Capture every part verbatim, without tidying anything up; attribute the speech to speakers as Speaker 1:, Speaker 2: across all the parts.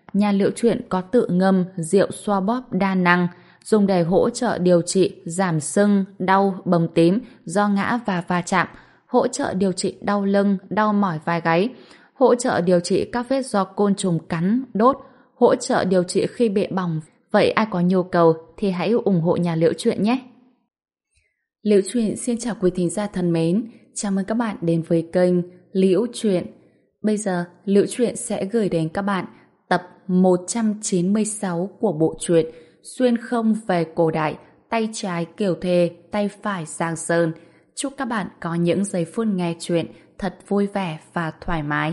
Speaker 1: nhà Liễu Chuyện có tự ngâm rượu xoa bóp đa năng, dùng để hỗ trợ điều trị giảm sưng, đau, bầm tím do ngã và va chạm, hỗ trợ điều trị đau lưng, đau mỏi vai gáy, hỗ trợ điều trị các vết do côn trùng cắn, đốt, hỗ trợ điều trị khi bị bỏng. Vậy ai có nhu cầu thì hãy ủng hộ nhà Liễu Chuyện nhé. Liễu Chuyện xin chào quý thính giả thân mến, chào mừng các bạn đến với kênh Liễu Chuyện. Bây giờ Liễu Chuyện sẽ gửi đến các bạn tập một trăm chín mươi sáu của bộ truyện Xuyên không về cổ đại, tay trái Kiều Thê, tay phải Giang Sơn. Chúc các bạn có những giây phút nghe chuyện thật vui vẻ và thoải mái.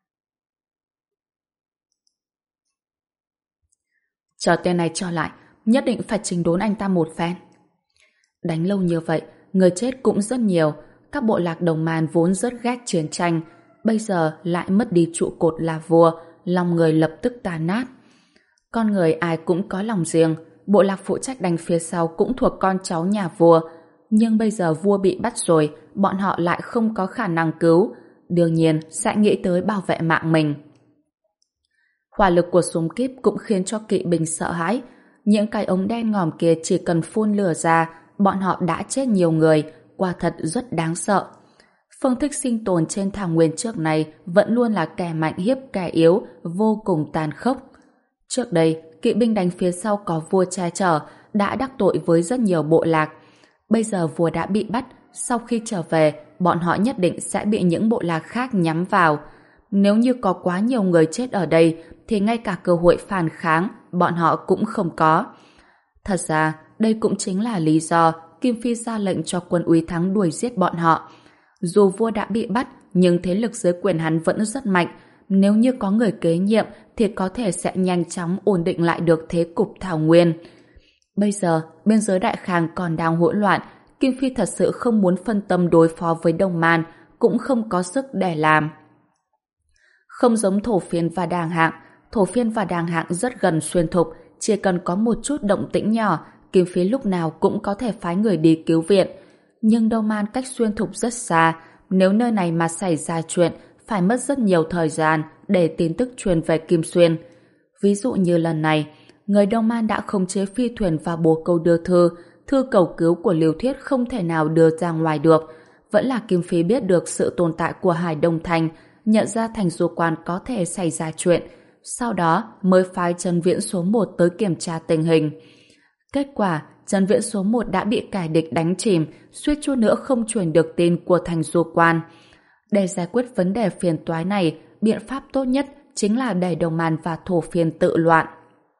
Speaker 1: Chờ tên này trở lại, nhất định phải chỉnh đốn anh ta một phen. Đánh lâu như vậy, người chết cũng rất nhiều. Các bộ lạc Đồng Man vốn rất ghét chiến tranh, bây giờ lại mất đi trụ cột là vua, lòng người lập tức tan nát. Con người ai cũng có lòng riêng, bộ lạc phụ trách đánh phía sau cũng thuộc con cháu nhà vua, nhưng bây giờ vua bị bắt rồi, bọn họ lại không có khả năng cứu, đương nhiên sẽ nghĩ tới bảo vệ mạng mình. Hỏa lực của súng kíp cũng khiến cho kỵ binh sợ hãi. Những cái ống đen ngòm kia chỉ cần phun lửa ra, bọn họ đã chết nhiều người, quả thật rất đáng sợ. Phương thức sinh tồn trên thảo nguyên trước này vẫn luôn là kẻ mạnh hiếp kẻ yếu, vô cùng tàn khốc. Trước đây, kỵ binh đánh phía sau có vua che chở, đã đắc tội với rất nhiều bộ lạc. Bây giờ vua đã bị bắt, sau khi trở về, bọn họ nhất định sẽ bị những bộ lạc khác nhắm vào. Nếu như có quá nhiều người chết ở đây, thì ngay cả cơ hội phản kháng, bọn họ cũng không có. Thật ra, đây cũng chính là lý do Kim Phi ra lệnh cho quân Úy Thắng đuổi giết bọn họ. Dù vua đã bị bắt, nhưng thế lực dưới quyền hắn vẫn rất mạnh. Nếu như có người kế nhiệm, thì có thể sẽ nhanh chóng ổn định lại được thế cục thảo nguyên. Bây giờ, biên giới Đại Khang còn đang hỗn loạn, Kim Phi thật sự không muốn phân tâm đối phó với Đông Man, cũng không có sức để làm. Không giống Thổ Phiên và Đàng Hạng, Thổ Phiên và Đàng Hạng rất gần Xuyên Thục, chỉ cần có một chút động tĩnh nhỏ, Kim Phi lúc nào cũng có thể phái người đi cứu viện. Nhưng Đông Man cách Xuyên Thục rất xa, nếu nơi này mà xảy ra chuyện, phải mất rất nhiều thời gian để tin tức truyền về Kim Xuyên. Ví dụ như lần này, người Đông Man đã khống chế phi thuyền và bồ câu đưa thư, thư cầu cứu của Liêu Thiết không thể nào đưa ra ngoài được. Vẫn là Kim Phi biết được sự tồn tại của Hải Đông Thành, nhận ra thành Du Quan có thể xảy ra chuyện, sau đó mới phái Trần Viễn số một tới kiểm tra tình hình. Kết quả, Trần Viễn số một đã bị kẻ địch đánh chìm, suýt chút nữa không truyền được tin của thành Du Quan. Để giải quyết vấn đề phiền toái này, biện pháp tốt nhất chính là để Đồng Man và Thổ Phiên tự loạn.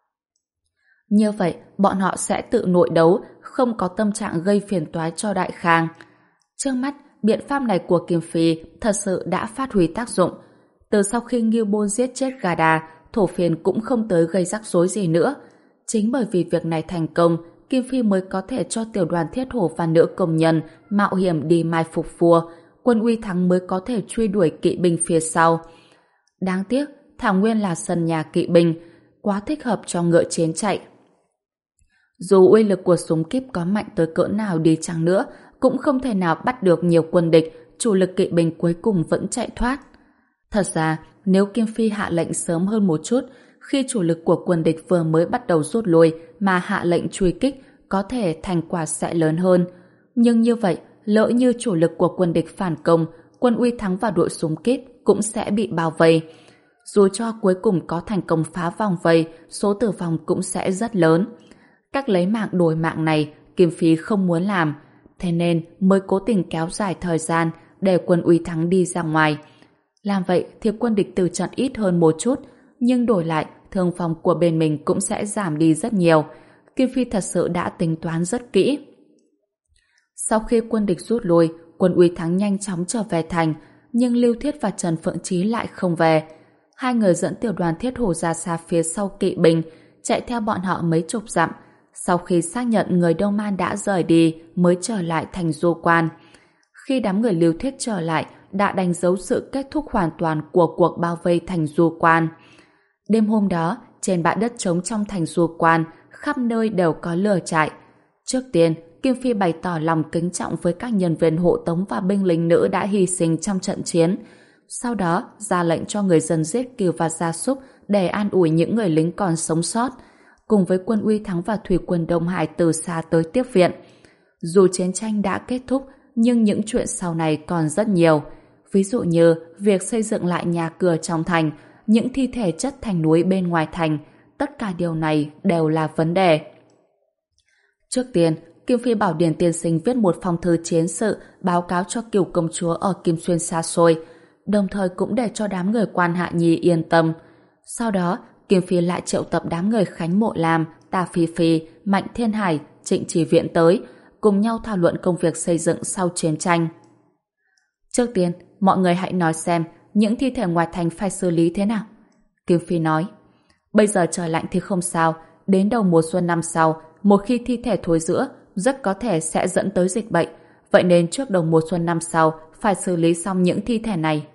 Speaker 1: Như vậy, bọn họ sẽ tự nội đấu, không có tâm trạng gây phiền toái cho Đại Khang. Trước mắt, biện pháp này của Kim Phi thật sự đã phát huy tác dụng. Từ sau khi Ngưu Bôn giết chết Gada, Thổ Phiên cũng không tới gây rắc rối gì nữa. Chính bởi vì việc này thành công, Kim Phi mới có thể cho tiểu đoàn thiết hổ và nữ công nhân mạo hiểm đi mai phục vua, quân Uy Thắng mới có thể truy đuổi kỵ binh phía sau. Đáng tiếc, thảo nguyên là sân nhà kỵ binh, quá thích hợp cho ngựa chiến chạy. Dù uy lực của súng kíp có mạnh tới cỡ nào đi chăng nữa, cũng không thể nào bắt được nhiều quân địch, chủ lực kỵ binh cuối cùng vẫn chạy thoát. Thật ra, nếu Kim Phi hạ lệnh sớm hơn một chút, khi chủ lực của quân địch vừa mới bắt đầu rút lui mà hạ lệnh truy kích, có thể thành quả sẽ lớn hơn. Nhưng như vậy, lỡ như chủ lực của quân địch phản công, quân Uy Thắng và đội súng kíp cũng sẽ bị bao vây. Dù cho cuối cùng có thành công phá vòng vây, số tử vong cũng sẽ rất lớn. Cách lấy mạng đổi mạng này, Kim Phi không muốn làm, thế nên mới cố tình kéo dài thời gian để quân Uy Thắng đi ra ngoài. Làm vậy thì quân địch từ trận ít hơn một chút, nhưng đổi lại thương vong của bên mình cũng sẽ giảm đi rất nhiều. Kim Phi thật sự đã tính toán rất kỹ. Sau khi quân địch rút lui, quân Uy Thắng nhanh chóng trở về thành, nhưng Lưu Thiết và Trần Phượng Chí lại không về. Hai người dẫn tiểu đoàn thiết hổ ra xa phía sau kỵ binh, chạy theo bọn họ mấy chục dặm. Sau khi xác nhận người Đông Man đã rời đi, mới trở lại thành Du Quan. Khi đám người Lưu Thiết trở lại, đã đánh dấu sự kết thúc hoàn toàn của cuộc bao vây thành Du Quan. Đêm hôm đó, trên bãi đất trống trong thành Du Quan, khắp nơi đều có lửa trại. Trước tiên, Kim Phi bày tỏ lòng kính trọng với các nhân viên hộ tống và binh lính nữ đã hy sinh trong trận chiến. Sau đó, ra lệnh cho người dân giết cừu và gia súc để an ủi những người lính còn sống sót, cùng với quân Uy Thắng và thủy quân Đông Hải từ xa tới tiếp viện. Dù chiến tranh đã kết thúc, nhưng những chuyện sau này còn rất nhiều. Ví dụ như việc xây dựng lại nhà cửa trong thành, những thi thể chất thành núi bên ngoài thành, tất cả điều này đều là vấn đề. Trước tiên, Kim Phi bảo Điền tiên sinh viết một phong thư chiến sự báo cáo cho Cửu công chúa ở Kim Xuyên xa xôi, đồng thời cũng để cho đám người Quan Hạ Nhi yên tâm. Sau đó, Kim Phi lại triệu tập đám người Khánh Mộ Lam, Tà Phi Phi, Mạnh Thiên Hải, Trịnh Chỉ Viện tới, cùng nhau thảo luận công việc xây dựng sau chiến tranh. Trước tiên, mọi người hãy nói xem những thi thể ngoài thành phải xử lý thế nào. Kim Phi nói, bây giờ trời lạnh thì không sao, đến đầu mùa xuân năm sau, một khi thi thể thối rữa, rất có thể sẽ dẫn tới dịch bệnh. Vậy nên trước đầu mùa xuân năm sau phải xử lý xong những thi thể này.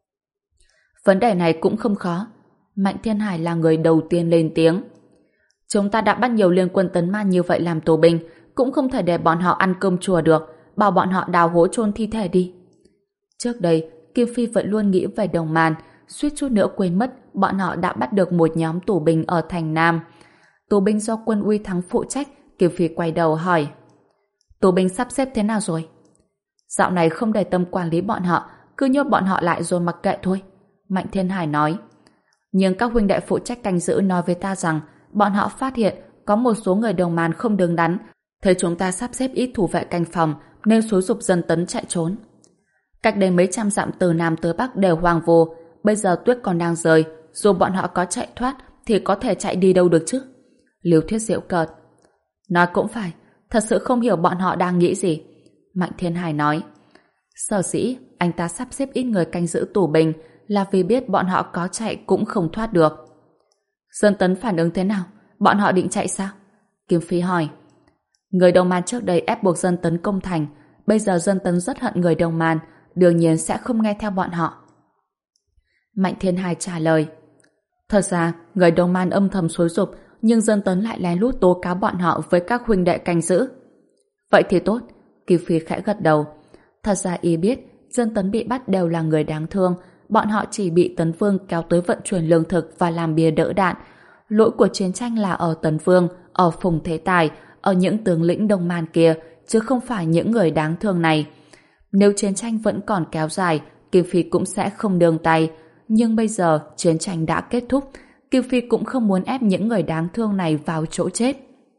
Speaker 1: Vấn đề này cũng không khó. Mạnh Thiên Hải là người đầu tiên lên tiếng. Chúng ta đã bắt nhiều liên quân tấn man như vậy làm tù binh, cũng không thể để bọn họ ăn cơm chùa được, bảo bọn họ đào hố chôn thi thể đi. Trước đây, Kim Phi vẫn luôn nghĩ về Đồng Man, suýt chút nữa quên mất bọn họ đã bắt được một nhóm tù binh ở thành Nam. Tù binh do quân Uy Thắng phụ trách. Kim Phi quay đầu hỏi, tù binh sắp xếp thế nào rồi? Dạo này không để tâm quản lý bọn họ, cứ nhốt bọn họ lại rồi mặc kệ thôi. Mạnh Thiên Hải nói. Nhưng các huynh đệ phụ trách canh giữ nói với ta rằng bọn họ phát hiện có một số người Đồng Man không đứng đắn, thấy chúng ta sắp xếp ít thủ vệ canh phòng nên xúi giục dân tấn chạy trốn. Cách đây mấy trăm dặm từ Nam tới Bắc đều hoang vô, bây giờ tuyết còn đang rơi, dù bọn họ có chạy thoát thì có thể chạy đi đâu được chứ? Liêu Thiết giễu cợt. Nói cũng phải, thật sự không hiểu bọn họ đang nghĩ gì. Mạnh Thiên Hải nói. Sở dĩ anh ta sắp xếp ít người canh giữ tù binh là vì biết bọn họ có chạy cũng không thoát được. Dân tấn phản ứng thế nào? Bọn họ định chạy sao? Kim Phi hỏi. Người Đông Man trước đây ép buộc dân tấn công thành, bây giờ dân tấn rất hận người Đông Man, đương nhiên sẽ không nghe theo bọn họ. Mạnh Thiên Hải trả lời. Thật ra, người Đông Man âm thầm xúi giục, nhưng dân tấn lại lén lút tố cáo bọn họ với các huynh đệ canh giữ. Vậy thì tốt. Kim Phi khẽ gật đầu. Thật ra y biết dân tấn bị bắt đều là người đáng thương, bọn họ chỉ bị Tấn Vương kéo tới vận chuyển lương thực và làm bia đỡ đạn. Lỗi của chiến tranh là ở Tấn Vương, ở Phùng Thế Tài, ở những tướng lĩnh Đông Man kia, chứ không phải những người đáng thương này. Nếu chiến tranh vẫn còn kéo dài, Kim Phi cũng sẽ không nương tay. Nhưng bây giờ chiến tranh đã kết thúc, Kim Phi cũng không muốn ép những người đáng thương này vào chỗ chết.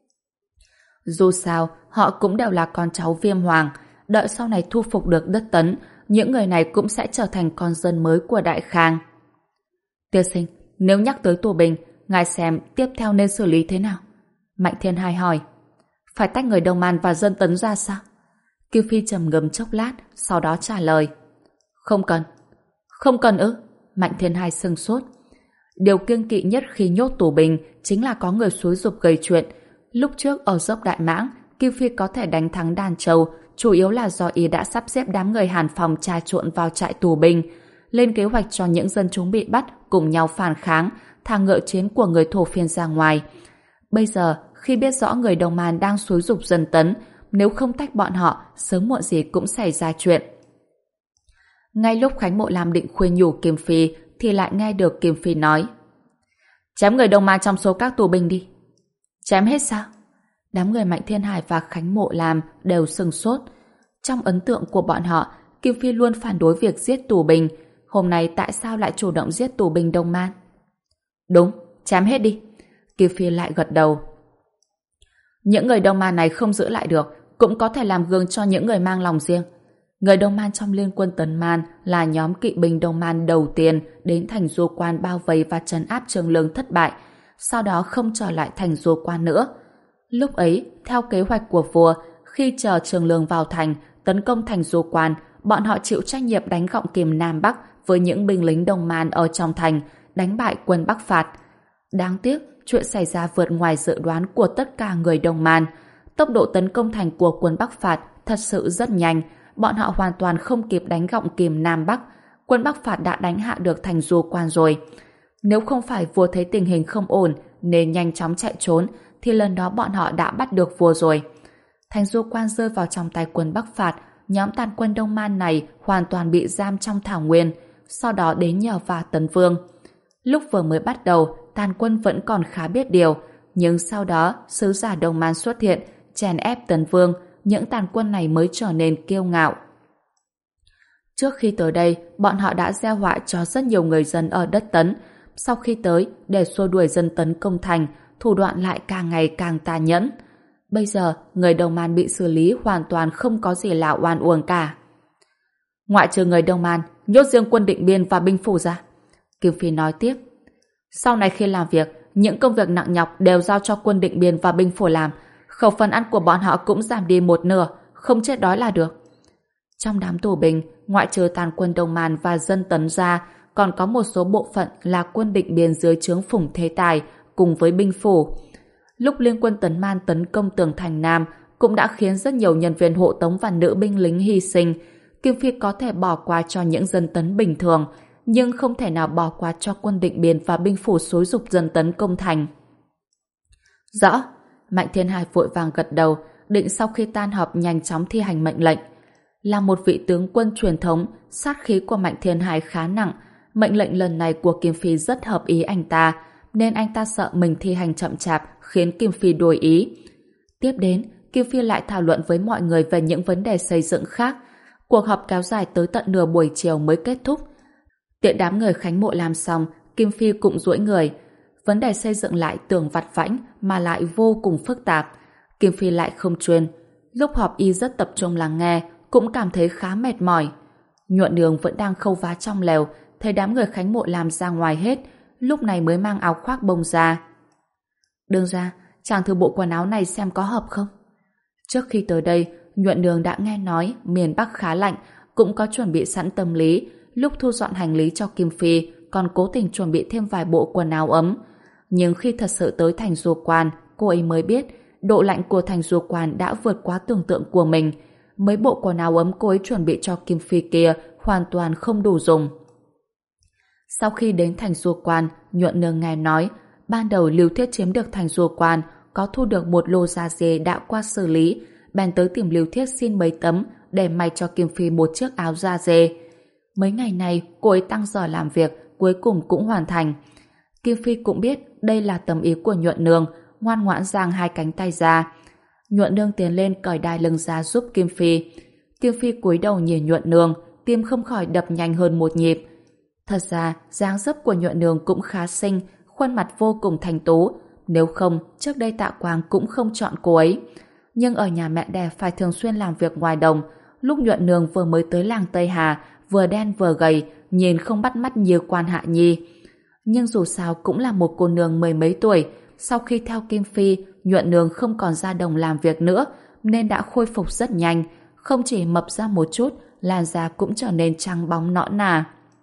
Speaker 1: Dù sao, họ cũng đều là con cháu Viêm Hoàng, đợi sau này thu phục được đất Tấn, những người này cũng sẽ trở thành con dân mới của Đại Khang. Tiên sinh, nếu nhắc tới tù binh, ngài xem tiếp theo nên xử lý thế nào? Mạnh Thiên Hải hỏi. Phải tách người Đông Man và dân Tấn ra sao? Kim Phi trầm ngâm chốc lát, sau đó trả lời. Không cần. Không cần ư? Mạnh Thiên Hải sừng sốt. Điều kiêng kỵ nhất khi nhốt tù binh chính là có người xúi giục gây chuyện. Lúc trước ở dốc Đại Mãng, Kim Phi có thể đánh thắng Đan Châu, chủ yếu là do y đã sắp xếp đám người Hàn Phòng trà trộn vào trại tù binh, lên kế hoạch cho những dân chúng bị bắt cùng nhau phản kháng, thả ngựa chiến của người Thổ Phiên ra ngoài. Bây giờ, khi biết rõ người Đông Man đang xúi giục dân Tấn, nếu không tách bọn họ, sớm muộn gì cũng xảy ra chuyện. Ngay lúc Khánh Mộ Lam định khuyên nhủ Kim Phi, thì lại nghe được Kim Phi nói. Chém người Đông Man trong số các tù binh đi. Chém hết sao? Đám người Mạnh Thiên Hải và Khánh Mộ Lam đều sừng sốt. Trong ấn tượng của bọn họ, Kim Phi luôn phản đối việc giết tù binh. Hôm nay tại sao lại chủ động giết tù binh Đông Man? Đúng, chém hết đi. Kim Phi lại gật đầu. Những người Đông Man này không giữ lại được, cũng có thể làm gương cho những người mang lòng riêng. Người Đông Man trong liên quân Tấn Man là nhóm kỵ binh Đông Man đầu tiên đến thành Du Quan bao vây và trấn áp Trường Lương thất bại, sau đó không trở lại thành Du Quan nữa. Lúc ấy, theo kế hoạch của vua, khi chờ Trường Lương vào thành, tấn công thành Du Quan, bọn họ chịu trách nhiệm đánh gọng kìm Nam Bắc với những binh lính Đông Man ở trong thành, đánh bại quân Bắc Phạt. Đáng tiếc, chuyện xảy ra vượt ngoài dự đoán của tất cả người Đông Man. Tốc độ tấn công thành của quân Bắc Phạt thật sự rất nhanh, bọn họ hoàn toàn không kịp đánh gọng kìm Nam Bắc. Quân Bắc Phạt đã đánh hạ được thành Du Quan rồi. Nếu không phải vua thấy tình hình không ổn nên nhanh chóng chạy trốn, thì lần đó bọn họ đã bắt được vua rồi. Thành Du Quan rơi vào trong tay quân Bắc Phạt, nhóm tàn quân Đông Man này hoàn toàn bị giam trong thảo nguyên, sau đó đến nhờ vả Tấn Vương. Lúc vừa mới bắt đầu, Tàn Quân vẫn còn khá biết điều, nhưng sau đó sứ giả Đông Man xuất hiện, chèn ép Tấn Vương, những Tàn Quân này mới trở nên kiêu ngạo. Trước khi tới đây, bọn họ đã gieo họa cho rất nhiều người dân ở đất Tấn. Sau khi tới, để xua đuổi dân Tấn công thành, thủ đoạn lại càng ngày càng tàn nhẫn. Bây giờ, người Đông Man bị xử lý hoàn toàn không có gì là oan uổng cả. Ngoại trừ người Đông Man, nhốt riêng quân Định Biên và binh phủ ra. Kim Phi nói tiếp. Sau này khi làm việc, những công việc nặng nhọc đều giao cho quân Định Biên và binh phủ làm. Khẩu phần ăn của bọn họ cũng giảm đi một nửa, không chết đói là được. Trong đám tù binh, ngoại trừ Tàn Quân Đông Man và dân Tấn ra, còn có một số bộ phận là quân Định Biên dưới trướng Phùng Thế Tài cùng với binh phủ. Lúc liên quân Tấn Man tấn công tường thành Nam cũng đã khiến rất nhiều nhân viên hộ tống và nữ binh lính hy sinh. Kim Phi có thể bỏ qua cho những dân Tấn bình thường, nhưng không thể nào bỏ qua cho quân Định Biên và binh phủ xúi giục dân Tấn công thành. Rõ. Mạnh Thiên Hải vội vàng gật đầu, định sau khi tan họp nhanh chóng thi hành mệnh lệnh. Là một vị tướng quân truyền thống, sát khí của Mạnh Thiên Hải khá nặng. Mệnh lệnh lần này của Kim Phi rất hợp ý anh ta, nên anh ta sợ mình thi hành chậm chạp khiến Kim Phi đổi ý. Tiếp đến, Kim Phi lại thảo luận với mọi người về những vấn đề xây dựng khác. Cuộc họp kéo dài tới tận nửa buổi chiều mới kết thúc. Tiện đám người Khánh Mộ làm xong, Kim Phi cũng duỗi người. Vấn đề xây dựng lại tường vặt vãnh mà lại vô cùng phức tạp. Kim Phi lại không chuyên. Lúc họp y rất tập trung lắng nghe, cũng cảm thấy khá mệt mỏi. Nhuận Đường vẫn đang khâu vá trong lều, thấy đám người Khánh Mộ làm ra ngoài hết, lúc này mới mang áo khoác bông ra. Đương ra, chàng thử bộ quần áo này xem có hợp không? Trước khi tới đây, Nhuận Đường đã nghe nói miền Bắc khá lạnh, cũng có chuẩn bị sẵn tâm lý. Lúc thu dọn hành lý cho Kim Phi, còn cố tình chuẩn bị thêm vài bộ quần áo ấm. Nhưng khi thật sự tới thành Du Quan, cô ấy mới biết độ lạnh của thành Du Quan đã vượt quá tưởng tượng của mình. Mấy bộ quần áo ấm cô ấy chuẩn bị cho Kim Phi kia hoàn toàn không đủ dùng. Sau khi đến thành Du Quan, Nhuận Nương nghe nói ban đầu Lưu Thiết chiếm được thành Du Quan, có thu được một lô da dê đã qua xử lý, bèn tới tìm Lưu Thiết xin mấy tấm để may cho Kim Phi một chiếc áo da dê. Mấy ngày này cô ấy tăng giờ làm việc, cuối cùng cũng hoàn thành. Kim Phi cũng biết đây là tấm ý của Nhuận Nương, ngoan ngoãn giang hai cánh tay ra. Nhuận Nương tiến lên cởi đai lưng ra giúp Kim Phi. Kim Phi cúi đầu nhìn Nhuận Nương, tim không khỏi đập nhanh hơn một nhịp. Thật ra, dáng dấp của Nhuận Nương cũng khá xinh, khuôn mặt vô cùng thanh tú. Nếu không, trước đây Tạ Quang cũng không chọn cô ấy. Nhưng ở nhà mẹ đẻ phải thường xuyên làm việc ngoài đồng. Lúc Nhuận Nương vừa mới tới làng Tây Hà, vừa đen vừa gầy, nhìn không bắt mắt như Quan Hạ Nhi. Nhưng dù sao cũng là một cô nương mười mấy tuổi. Sau khi theo Kim Phi, Nhuận Nương không còn ra đồng làm việc nữa, nên đã khôi phục rất nhanh. Không chỉ mập ra một chút, làn da cũng trở nên trắng bóng nõn nà.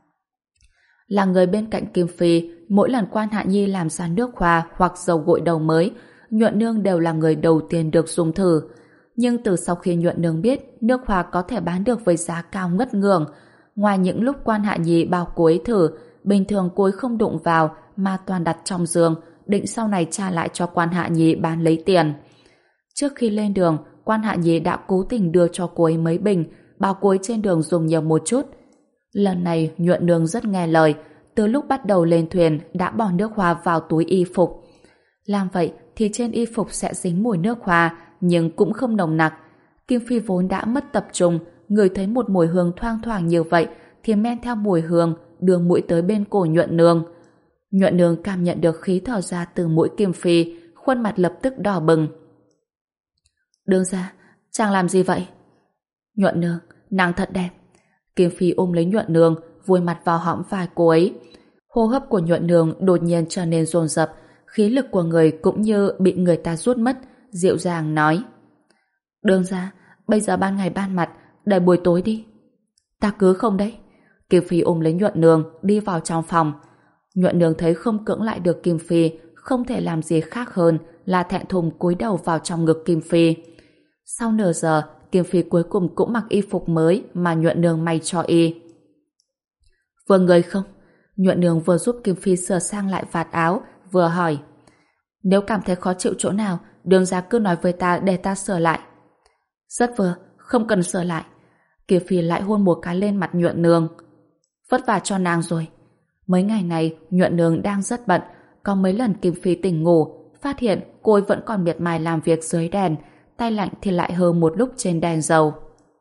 Speaker 1: Là người bên cạnh Kim Phi, mỗi lần Quan Hạ Nhi làm ra nước hoa hoặc dầu gội đầu mới, Nhuận Nương đều là người đầu tiên được dùng thử. Nhưng từ sau khi Nhuận Nương biết nước hoa có thể bán được với giá cao ngất ngường, ngoài những lúc Quan Hạ Nhi bao cô ấy thử, bình thường cô ấy không đụng vào mà toàn đặt trong giường, định sau này trả lại cho Quan Hạ Nhi bán lấy tiền. Trước khi lên đường, Quan Hạ Nhi đã cố tình đưa cho cô ấy mấy bình, bảo cô ấy trên đường dùng nhiều một chút. Lần này Nhuận Nương rất nghe lời, từ lúc bắt đầu lên thuyền đã bỏ nước hoa vào túi y phục. Làm vậy thì trên y phục sẽ dính mùi nước hoa, nhưng cũng không nồng nặc. Kim Phi vốn đã mất tập trung, ngửi thấy một mùi hương thoang thoảng như vậy thì men theo mùi hương đưa mũi tới bên cổ Nhuận Nương. Nhuận Nương cảm nhận được khí thở ra từ mũi Kim Phi, khuôn mặt lập tức đỏ bừng. Đương ra, chàng làm gì vậy? Nhuận Nương, nàng thật đẹp. Kim Phi ôm lấy Nhuận Nương, vùi mặt vào hõm vai cô ấy. Hô hấp của Nhuận Nương đột nhiên trở nên dồn dập, khí lực của người cũng như bị người ta rút mất, dịu dàng nói. Đương ra, bây giờ ban ngày ban mặt, để buổi tối đi. Ta cứ không đấy. Kim Phi ôm lấy Nhuận Nương, đi vào trong phòng. Nhuận Nương thấy không cưỡng lại được Kim Phi, không thể làm gì khác hơn là thẹn thùng cúi đầu vào trong ngực Kim Phi. Sau nửa giờ, Kim Phi cuối cùng cũng mặc y phục mới mà Nhuận Nương may cho y. Vừa người không? Nhuận Nương vừa giúp Kim Phi sửa sang lại vạt áo, vừa hỏi. Nếu cảm thấy khó chịu chỗ nào, đương ra cứ nói với ta để ta sửa lại. Rất vừa, không cần sửa lại. Kim Phi lại hôn một cái lên mặt Nhuận Nương. Vất vả cho nàng rồi. Mấy ngày này, Nhuận Nương đang rất bận, có mấy lần Kim Phi tỉnh ngủ, phát hiện cô ấy vẫn còn miệt mài làm việc dưới đèn, tay lạnh thì lại hơ một lúc trên đèn dầu.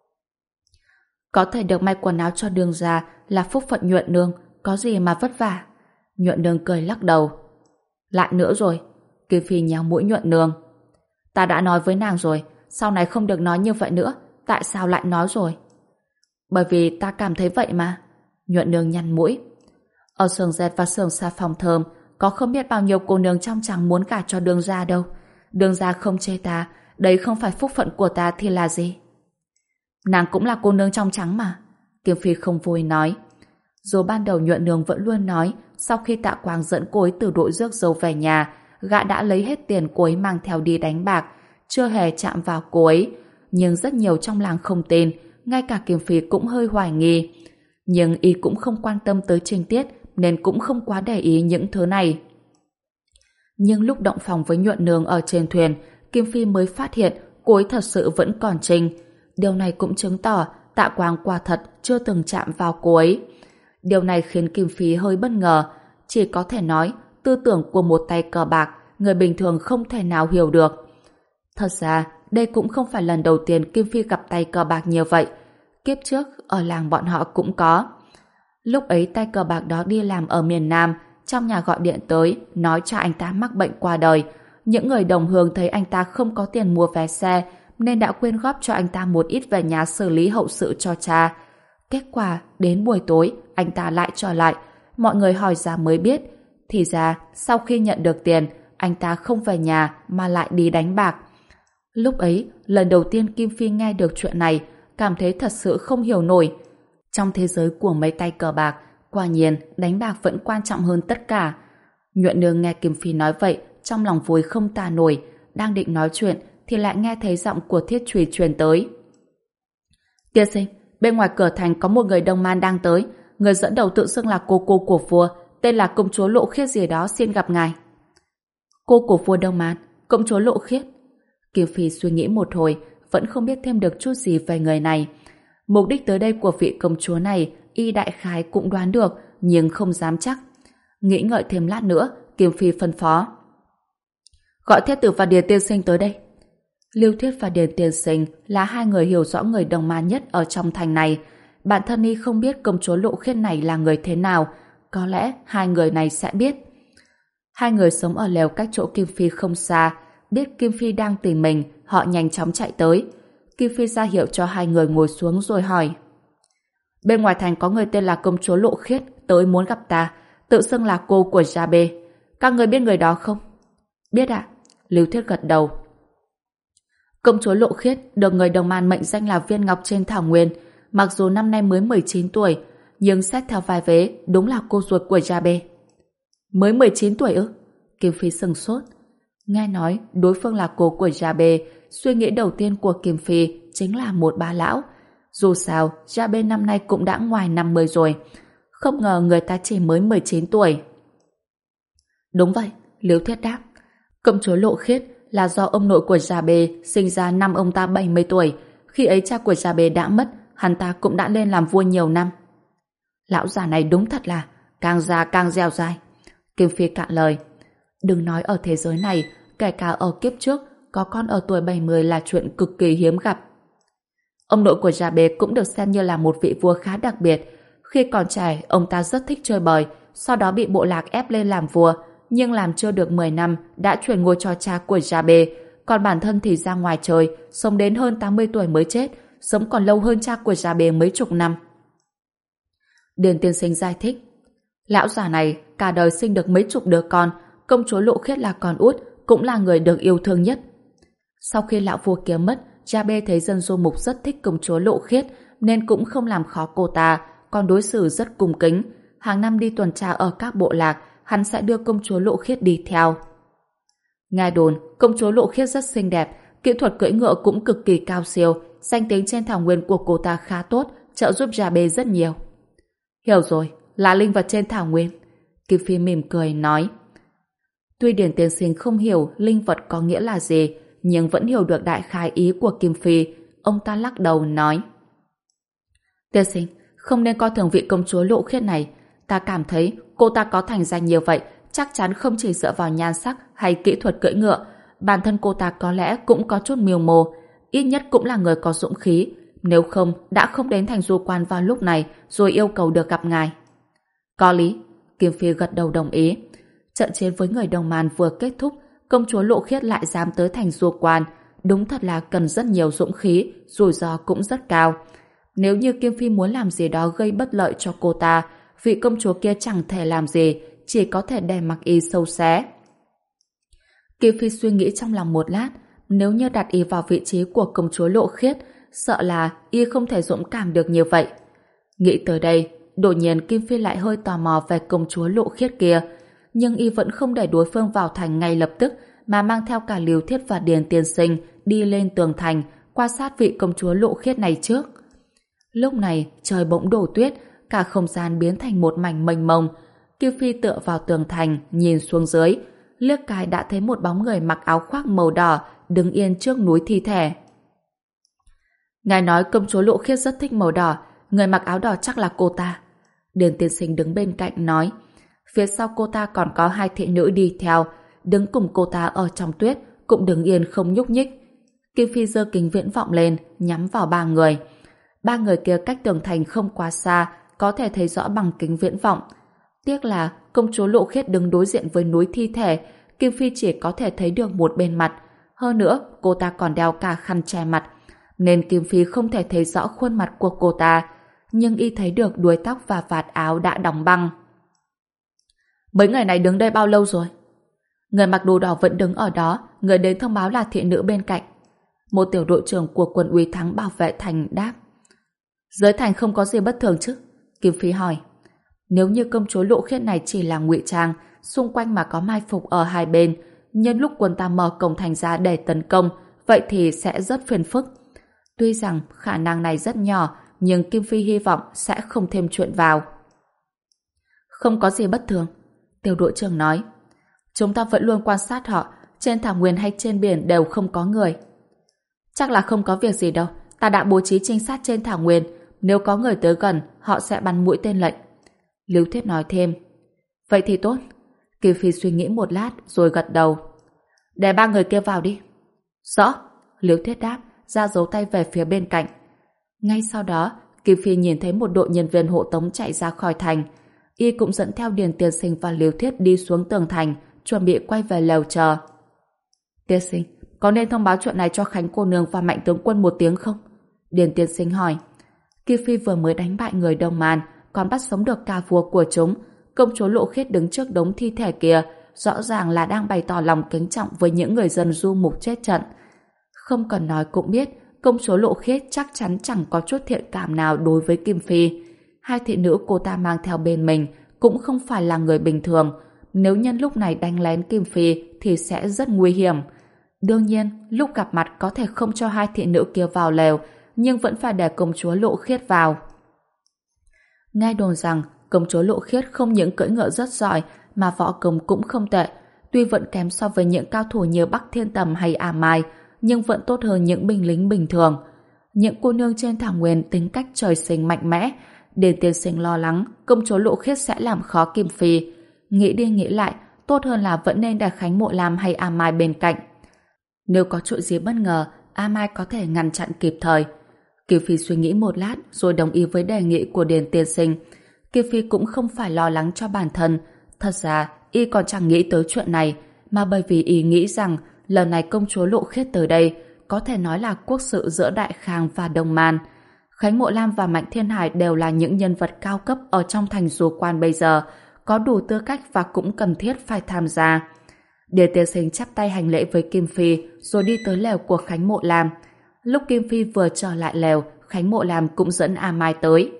Speaker 1: Có thể được may quần áo cho Đường gia là phúc phận Nhuận Nương, có gì mà vất vả. Nhuận Nương cười lắc đầu. Lại nữa rồi. Kim Phi nhéo mũi Nhuận Nương. Ta đã nói với nàng rồi, sau này không được nói như vậy nữa. Tại sao lại nói rồi? Bởi vì ta cảm thấy vậy mà. Nhuận Nương nhăn mũi. Ở xưởng dệt và xưởng xà phòng thơm có không biết bao nhiêu cô nương trong trắng muốn gả cho Đường gia đâu. Đường gia không chê ta, đấy không phải phúc phận của ta thì là gì? Nàng cũng là cô nương trong trắng mà. Kim Phi không vui nói. Dù ban đầu Nhuận Nương vẫn luôn nói sau khi Tạ Quang dẫn cô ấy từ đội rước dâu về nhà, gã đã lấy hết tiền cô ấy mang theo đi đánh bạc, chưa hề chạm vào cô ấy. Nhưng rất nhiều trong làng không tin, ngay cả Kim Phi cũng hơi hoài nghi. Nhưng y cũng không quan tâm tới情tiết nên cũng không quá để ý những thứ này. Nhưng lúc động phòng với Nhuận Nương ở trên thuyền, Kim Phi mới phát hiện cô ấy thật sự vẫn còn trinh. Điều này cũng chứng tỏ Tạ Quang quả thật chưa từng chạm vào cô ấy. Điều này khiến Kim Phi hơi bất ngờ. Chỉ có thể nói tư tưởng của một tay cờ bạc người bình thường không thể nào hiểu được. Thật ra đây cũng không phải lần đầu tiên Kim Phi gặp tay cờ bạc như vậy. Kiếp trước ở làng bọn họ cũng có. Lúc ấy tay cờ bạc đó đi làm ở miền Nam, trong nhà gọi điện tới nói cha anh ta mắc bệnh qua đời. Những người đồng hương thấy anh ta không có tiền mua vé xe nên đã quyên góp cho anh ta một ít về nhà xử lý hậu sự cho cha. Kết quả đến buổi tối anh ta lại trở lại. Mọi người hỏi ra mới biết, thì ra sau khi nhận được tiền anh ta không về nhà mà lại đi đánh bạc. Lúc ấy lần đầu tiên Kim Phi nghe được chuyện này, cảm thấy thật sự không hiểu nổi. Trong thế giới của mấy tay cờ bạc, quả nhiên đánh bạc vẫn quan trọng hơn tất cả. Nhuận Nương nghe Kim Phi nói vậy, trong lòng vui không tả nổi, đang định nói chuyện thì lại nghe thấy giọng của Thiết Trùy truyền tới. Tiên sinh, bên ngoài cửa thành có một người Đông Man đang tới, người dẫn đầu tự xưng là cô cô của vua, tên là công chúa Lộ Khiết gì đó, xin gặp ngài. Cô của vua Đông Man, công chúa Lộ Khiết. Kim Phi suy nghĩ một hồi, vẫn không biết thêm được chút gì về người này. Mục đích tới đây của vị công chúa này, y đại khái cũng đoán được, nhưng không dám chắc. Nghĩ ngợi thêm lát nữa, Kim Phi phân phó. Gọi Thiết Tử và Điền tiên sinh tới đây. Lưu Thiết và Điền tiên sinh là hai người hiểu rõ người Đồng Man nhất ở trong thành này. Bản thân y không biết công chúa Lộ Khiết này là người thế nào, có lẽ hai người này sẽ biết. Hai người sống ở lều cách chỗ Kim Phi không xa, biết Kim Phi đang tìm mình, họ nhanh chóng chạy tới. Kim Phi ra hiệu cho hai người ngồi xuống rồi hỏi. Bên ngoài thành có người tên là công chúa Lộ Khiết tới muốn gặp ta, tự xưng là cô của Gia Bê. Các người biết người đó không? Biết ạ. Lưu Thiết gật đầu. Công chúa Lộ Khiết được người Đồng Man mệnh danh là viên ngọc trên thảo nguyên. Mặc dù năm nay mới mười chín tuổi, nhưng xét theo vai vế đúng là cô ruột của Gia Bê. Mới mười chín tuổi ư? Kim Phi sừng sốt. Nghe nói đối phương là cô của Gia Bê, suy nghĩ đầu tiên của Kim Phi chính là một bà lão. Dù sao, Gia Bê năm nay cũng đã ngoài năm mươi rồi. Không ngờ người ta chỉ mới mười chín tuổi. Đúng vậy, Liễu Thiết đáp. Công chúa Lộ Khiết là do ông nội của Gia Bê sinh ra năm ông ta bảy mươi tuổi. Khi ấy cha của Gia Bê đã mất, hắn ta cũng đã lên làm vua nhiều năm. Lão già này đúng thật là càng già càng dẻo dai. Kim Phi cạn lời. Đừng nói ở thế giới này, kể cả ở kiếp trước, có con ở tuổi bảy mươi là chuyện cực kỳ hiếm gặp. Ông nội của Gia Bê cũng được xem như là một vị vua khá đặc biệt. Khi còn trẻ, ông ta rất thích chơi bời, sau đó bị bộ lạc ép lên làm vua, nhưng làm chưa được mười năm đã chuyển ngôi cho cha của Gia Bê, còn bản thân thì ra ngoài chơi, sống đến hơn tám mươi tuổi mới chết, sống còn lâu hơn cha của Gia Bê mấy chục năm. Điền tiên sinh giải thích. Lão già này cả đời sinh được mấy chục đứa con, công chúa Lộ Khiết là con út, cũng là người được yêu thương nhất. Sau khi lão vua kia mất, Gia Bê thấy dân du mục rất thích công chúa Lộ Khiết nên cũng không làm khó cô ta, còn đối xử rất cung kính. Hàng năm đi tuần tra ở các bộ lạc, hắn sẽ đưa công chúa Lộ Khiết đi theo. Nghe đồn, công chúa Lộ Khiết rất xinh đẹp, kỹ thuật cưỡi ngựa cũng cực kỳ cao siêu, danh tiếng trên thảo nguyên của cô ta khá tốt, trợ giúp Gia Bê rất nhiều. Hiểu rồi, là linh vật trên thảo nguyên. Kim Phi mỉm cười nói. Tuy Điền tiên sinh không hiểu linh vật có nghĩa là gì, nhưng vẫn hiểu được đại khái ý của Kim Phi. Ông ta lắc đầu nói. Tiên sinh, không nên coi thường vị công chúa Lộ Khiết này. ta cảm thấy cô ta có thành danh như vậy chắc chắn không chỉ dựa vào nhan sắc hay kỹ thuật cưỡi ngựa, bản thân cô ta có lẽ cũng có chút mưu mô, ít nhất cũng là người có dũng khí, nếu không đã không đến thành du quan vào lúc này rồi yêu cầu được gặp ngài. Có lý, Kim Phi gật đầu đồng ý. Trận chiến với người Đồng Màn vừa kết thúc, công chúa Lộ Khiết lại dám tới thành du quan, đúng thật là cần rất nhiều dũng khí, rủi ro cũng rất cao. Nếu như Kim Phi muốn làm gì đó gây bất lợi cho cô ta, vị công chúa kia chẳng thể làm gì, chỉ có thể để mặc y sâu xé. Kim Phi suy nghĩ trong lòng một lát, nếu như đặt y vào vị trí của công chúa Lộ Khiết, sợ là y không thể dũng cảm được như vậy. Nghĩ tới đây, đột nhiên Kim Phi lại hơi tò mò về công chúa Lộ Khiết kia, nhưng y vẫn không để đối phương vào thành ngay lập tức, mà mang theo cả Liêu Thiết và Điền Tiên Sinh đi lên tường thành, quan sát vị công chúa Lộ Khiết này trước. Lúc này, trời bỗng đổ tuyết, cả không gian biến thành một mảnh mênh mông. Kim Phi tựa vào tường thành, nhìn xuống dưới, liếc cái đã thấy một bóng người mặc áo khoác màu đỏ đứng yên trước núi thi thể. Ngài nói công chúa Lộ Khiết rất thích màu đỏ, người mặc áo đỏ chắc là cô ta. Điền Tiên Sinh đứng bên cạnh nói. Phía sau cô ta còn có hai thị nữ đi theo, đứng cùng cô ta ở trong tuyết, cũng đứng yên không nhúc nhích. Kim Phi giơ kính viễn vọng lên, nhắm vào ba người. Ba người kia cách tường thành không quá xa, có thể thấy rõ bằng kính viễn vọng. Tiếc là công chúa Lộ Khiết đứng đối diện với núi thi thể, Kim Phi chỉ có thể thấy được một bên mặt. Hơn nữa, cô ta còn đeo cả khăn che mặt, nên Kim Phi không thể thấy rõ khuôn mặt của cô ta, nhưng y thấy được đuôi tóc và vạt áo đã đóng băng. Mấy người này đứng đây bao lâu rồi? Người mặc đồ đỏ vẫn đứng ở đó, người đến thông báo là thị nữ bên cạnh. Một tiểu đội trưởng của quân Uy Thắng bảo vệ thành đáp. Dưới thành không có gì bất thường chứ? Kim Phi hỏi. Nếu như công chúa Lộ Khiết này chỉ là ngụy trang, xung quanh mà có mai phục ở hai bên, nhân lúc quân ta mở cổng thành ra để tấn công, vậy thì sẽ rất phiền phức. Tuy rằng khả năng này rất nhỏ, nhưng Kim Phi hy vọng sẽ không thêm chuyện vào. Không có gì bất thường, tiểu đội trưởng nói. Chúng ta vẫn luôn quan sát họ, trên thảo nguyên hay trên biển đều không có người. Chắc là không có việc gì đâu, ta đã bố trí trinh sát trên thảo nguyên, nếu có người tới gần, họ sẽ bắn mũi tên lệnh. Lưu Thiết nói thêm. Vậy thì tốt. Kim Phi suy nghĩ một lát rồi gật đầu. Để ba người kia vào đi. Rõ. Lưu Thiết đáp, ra dấu tay về phía bên cạnh. Ngay sau đó, Kim Phi nhìn thấy một đội nhân viên hộ tống chạy ra khỏi thành. Y cũng dẫn theo Điền Tiên Sinh và Lưu Thiết đi xuống tường thành, chuẩn bị quay về lều chờ. Tiên Sinh, có nên thông báo chuyện này cho Khánh cô nương và Mạnh tướng quân một tiếng không? Điền Tiên Sinh hỏi. Kim Phi vừa mới đánh bại người Đông Màn, còn bắt sống được ca vua của chúng. Công chúa Lộ Khiết đứng trước đống thi thể kia, rõ ràng là đang bày tỏ lòng kính trọng với những người dân du mục chết trận. Không cần nói cũng biết, công chúa Lộ Khiết chắc chắn chẳng có chút thiện cảm nào đối với Kim Phi. Hai thị nữ cô ta mang theo bên mình cũng không phải là người bình thường. Nếu nhân lúc này đánh lén Kim Phi thì sẽ rất nguy hiểm. Đương nhiên, lúc gặp mặt có thể không cho hai thị nữ kia vào lều, nhưng vẫn phải để công chúa Lộ Khiết vào. Nghe đồn rằng công chúa Lộ Khiết không những cưỡi ngựa rất giỏi mà võ công cũng không tệ, tuy vẫn kém so với những cao thủ như Bắc Thiên Tầm hay A Mai, nhưng vẫn tốt hơn những binh lính bình thường. Những cô nương trên thảo nguyên tính cách trời sinh mạnh mẽ, Điền Tiên Sinh lo lắng công chúa Lộ Khiết sẽ làm khó Kim Phi. Nghĩ đi nghĩ lại, tốt hơn là vẫn nên để Khánh Mộ Lam hay A Mai bên cạnh. Nếu có chuyện gì bất ngờ, A Mai có thể ngăn chặn kịp thời. Kim Phi suy nghĩ một lát rồi đồng ý với đề nghị của Điền Tiên Sinh. Kim Phi cũng không phải lo lắng cho bản thân. Thật ra, y còn chẳng nghĩ tới chuyện này, mà bởi vì y nghĩ rằng lần này công chúa Lộ Khiết tới đây có thể nói là quốc sự giữa Đại Khang và Đông Man. Khánh Mộ Lam và Mạnh Thiên Hải đều là những nhân vật cao cấp ở trong thành du quan bây giờ, có đủ tư cách và cũng cần thiết phải tham gia. Điền Tiên Sinh chắp tay hành lễ với Kim Phi rồi đi tới lều của Khánh Mộ Lam. Lúc Kim Phi vừa trở lại lều, Khánh Mộ Lam cũng dẫn A Mai tới.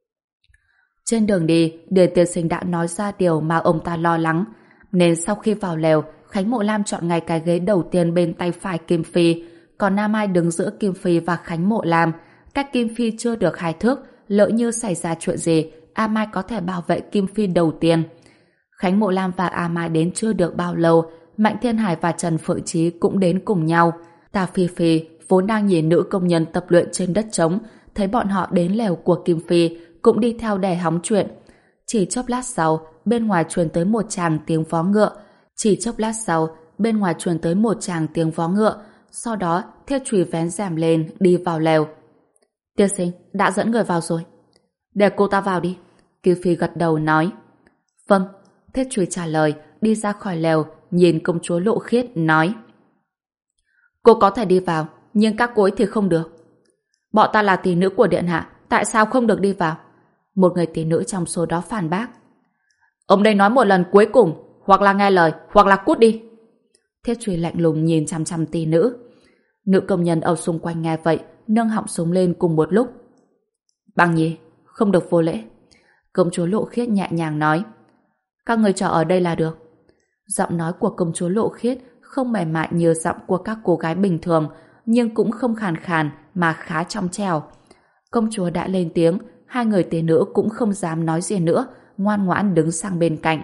Speaker 1: Trên đường đi, Điền Tiên Sinh đã nói ra điều mà ông ta lo lắng, nên sau khi vào lều, Khánh Mộ Lam chọn ngay cái ghế đầu tiên bên tay phải Kim Phi, còn A Mai đứng giữa Kim Phi và Khánh Mộ Lam. Cách Kim Phi chưa được hai thước, lỡ như xảy ra chuyện gì, A Mai có thể bảo vệ Kim Phi đầu tiên. Khánh Mộ Lam và A Mai đến chưa được bao lâu, Mạnh Thiên Hải và Trần Phượng Chí cũng đến cùng nhau. Tà Phi Phi vốn đang nhìn nữ công nhân tập luyện trên đất trống, thấy bọn họ đến lều của Kim Phi, cũng đi theo để hóng chuyện. Chỉ chốc lát sau, bên ngoài truyền tới một tràng tiếng vó ngựa. Chỉ chốc lát sau, bên ngoài truyền tới một tràng tiếng vó ngựa. Sau đó, Thiết Trùy vén rèm lên, đi vào lều. Tiên sinh, đã dẫn người vào rồi. Để cô ta vào đi. Kiều Phi gật đầu nói. Vâng. Thiết Trùy trả lời, đi ra khỏi lều, nhìn công chúa Lộ Khiết, nói. Cô có thể đi vào, nhưng các cô ấy thì không được. Bọn ta là tỷ nữ của điện hạ, tại sao không được đi vào? Một người tỷ nữ trong số đó phản bác. Ông đây nói một lần cuối cùng, hoặc là nghe lời, hoặc là cút đi. Thiết Trùy lạnh lùng nhìn chăm chăm tỷ nữ. Nữ công nhân ở xung quanh nghe vậy, nâng họng súng lên cùng một lúc. Băng Nhi, không được vô lễ. Công chúa Lộ Khiết nhẹ nhàng nói. Các người chờ ở đây là được. Giọng nói của công chúa Lộ Khiết không mềm mại như giọng của các cô gái bình thường, nhưng cũng không khàn khàn mà khá trong trẻo. Công chúa đã lên tiếng, hai người tỷ nữ cũng không dám nói gì nữa, ngoan ngoãn đứng sang bên cạnh.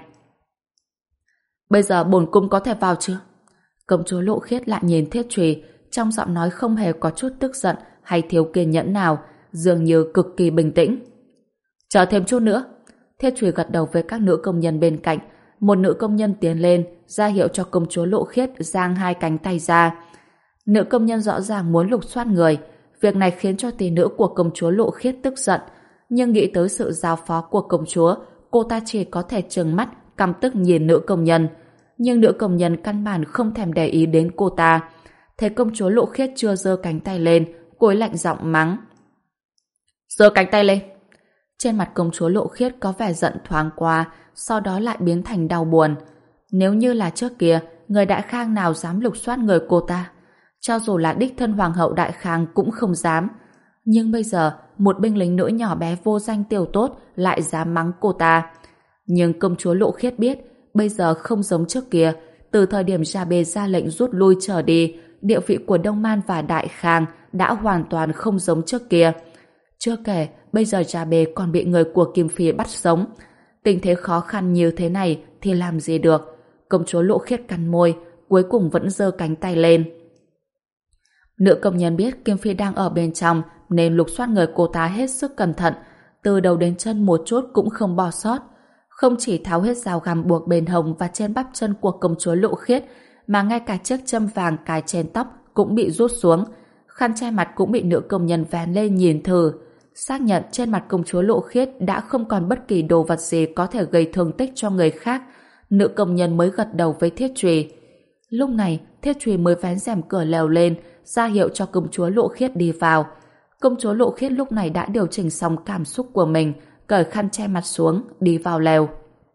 Speaker 1: Bây giờ bổn cung có thể vào chưa? Công chúa Lộ Khiết lại nhìn Thiết Trùy, trong giọng nói không hề có chút tức giận hay thiếu kiên nhẫn nào, dường như cực kỳ bình tĩnh. Chờ thêm chút nữa. Thiết Trùy gật đầu với các nữ công nhân bên cạnh. Một nữ công nhân tiến lên, ra hiệu cho công chúa Lộ Khiết giang hai cánh tay ra. Nữ công nhân rõ ràng muốn lục soát người. Việc này khiến cho tỷ nữ của công chúa Lộ Khiết tức giận. Nhưng nghĩ tới sự giao phó của công chúa, cô ta chỉ có thể trừng mắt, căm tức nhìn nữ công nhân. Nhưng nữ công nhân căn bản không thèm để ý đến cô ta. Thấy công chúa Lộ Khiết chưa giơ cánh tay lên, cô ấy lạnh giọng mắng. Giơ cánh tay lên. Trên mặt công chúa Lộ Khiết có vẻ giận thoáng qua, sau đó lại biến thành đau buồn. Nếu như là trước kia, người Đại Khang nào dám lục soát người cô ta? Cho dù là đích thân hoàng hậu Đại Khang cũng không dám. Nhưng bây giờ, một binh lính nữ nhỏ bé vô danh tiểu tốt lại dám mắng cô ta. Nhưng công chúa Lộ Khiết biết, bây giờ không giống trước kia. Từ thời điểm Gia Bê ra lệnh rút lui trở đi, địa vị của Đông Man và Đại Khang đã hoàn toàn không giống trước kia. Chưa kể, bây giờ Gia Bê còn bị người của Kim Phi bắt sống. Tình thế khó khăn như thế này thì làm gì được. Công chúa Lộ Khiết cắn môi, cuối cùng vẫn giơ cánh tay lên. Nữ công nhân biết Kim Phi đang ở bên trong nên lục soát người cô ta hết sức cẩn thận, từ đầu đến chân một chút cũng không bỏ sót. Không chỉ tháo hết dao găm buộc bên hông và trên bắp chân của công chúa Lộ Khiết, mà ngay cả chiếc châm vàng cài trên tóc cũng bị rút xuống. Khăn che mặt cũng bị nữ công nhân vén lên nhìn thử. Xác nhận trên mặt công chúa Lộ Khiết đã không còn bất kỳ đồ vật gì có thể gây thương tích cho người khác. Nữ công nhân mới gật đầu với Thiết Trùy. Lúc này, Thiết Trùy mới vén rèm cửa lèo lên, ra hiệu cho công chúa Lộ Khiết đi vào. Công chúa Lộ Khiết lúc này đã điều chỉnh xong cảm xúc của mình, cởi khăn che mặt xuống, đi vào lèo.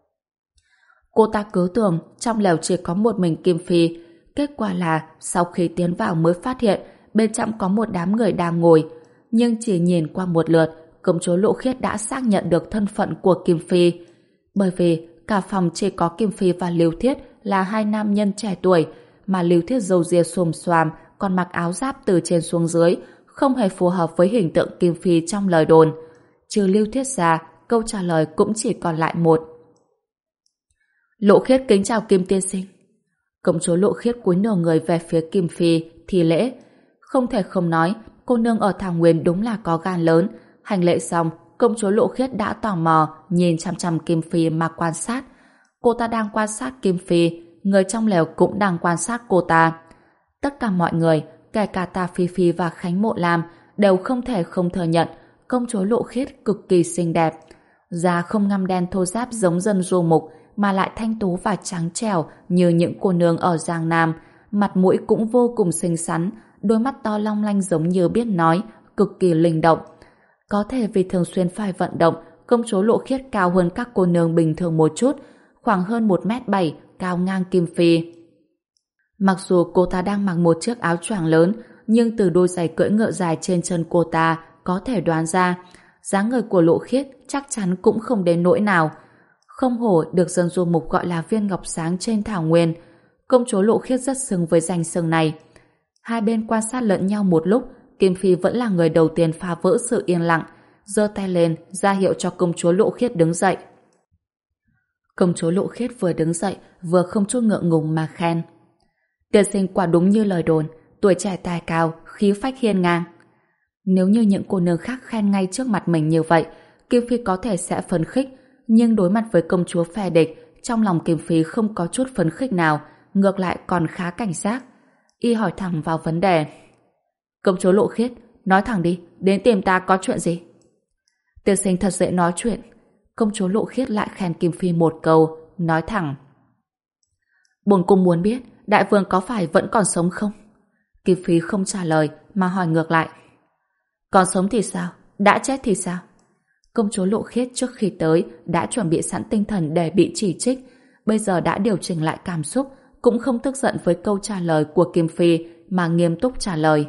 Speaker 1: Cô ta cứ tưởng trong lèo chỉ có một mình Kim Phi. Kết quả là sau khi tiến vào mới phát hiện bên trong có một đám người đang ngồi. Nhưng chỉ nhìn qua một lượt, công chúa Lộ Khiết đã xác nhận được thân phận của Kim Phi. Bởi vì cả phòng chỉ có Kim Phi và Lưu Thiết là hai nam nhân trẻ tuổi, mà Lưu Thiết râu ria xồm xoàm, còn mặc áo giáp từ trên xuống dưới, không hề phù hợp với hình tượng Kim Phi trong lời đồn. Trừ Lưu Thiết ra, câu trả lời cũng chỉ còn lại một. Lộ Khiết kính chào Kim tiên sinh. Công chúa Lộ Khiết cúi đầu người về phía Kim Phi, thi lễ. Không thể không nói, cô nương ở Thảo Nguyên đúng là có gan lớn. Hành lễ xong, công chúa Lộ Khiết đã tò mò nhìn chăm chăm Kim Phi mà quan sát. Cô ta đang quan sát Kim Phi, người trong lều cũng đang quan sát cô ta. Tất cả mọi người, kể cả Tà Phi Phi và Khánh Mộ Lam, đều không thể không thừa nhận công chúa Lộ Khiết cực kỳ xinh đẹp. Da không ngăm đen thô ráp giống dân du mục, mà lại thanh tú và trắng trẻo như những cô nương ở Giang Nam. Mặt mũi cũng vô cùng xinh xắn, đôi mắt to long lanh giống như biết nói, cực kỳ linh động. Có thể vì thường xuyên phải vận động, công chúa Lộ Khiết cao hơn các cô nương bình thường một chút, khoảng hơn một mét bảy, cao ngang Kim Phi. Mặc dù cô ta đang mặc một chiếc áo choàng lớn, nhưng từ đôi giày cưỡi ngựa dài trên chân cô ta có thể đoán ra, dáng người của Lộ Khiết chắc chắn cũng không đến nỗi nào. Không hổ được dân du mục gọi là viên ngọc sáng trên thảo nguyên. Công chúa Lộ Khiết rất xứng với danh xưng này. Hai bên quan sát lẫn nhau một lúc, Kim Phi vẫn là người đầu tiên phá vỡ sự yên lặng, giơ tay lên ra hiệu cho công chúa Lộ Khiết đứng dậy. Công chúa Lộ Khiết vừa đứng dậy vừa không chút ngượng ngùng mà khen. Tiên sinh quả đúng như lời đồn, tuổi trẻ tài cao, khí phách hiên ngang. Nếu như những cô nương khác khen ngay trước mặt mình như vậy, Kim Phi có thể sẽ phấn khích, Nhưng đối mặt với công chúa phe địch, trong lòng Kim Phi không có chút phấn khích nào, ngược lại còn khá cảnh giác. Y hỏi thẳng vào vấn đề. Công chúa Lộ Khiết, nói thẳng đi, đến tìm ta có chuyện gì? Tiên sinh thật dễ nói chuyện. Công chúa Lộ Khiết lại khen Kim Phi một câu, nói thẳng. Bổn cung muốn biết, đại vương có phải vẫn còn sống không? Kim Phi không trả lời, mà hỏi ngược lại. Còn sống thì sao? Đã chết thì sao? Công chúa Lộ Khiết trước khi tới đã chuẩn bị sẵn tinh thần để bị chỉ trích, bây giờ đã điều chỉnh lại cảm xúc, cũng không tức giận với câu trả lời của Kim Phi mà nghiêm túc trả lời.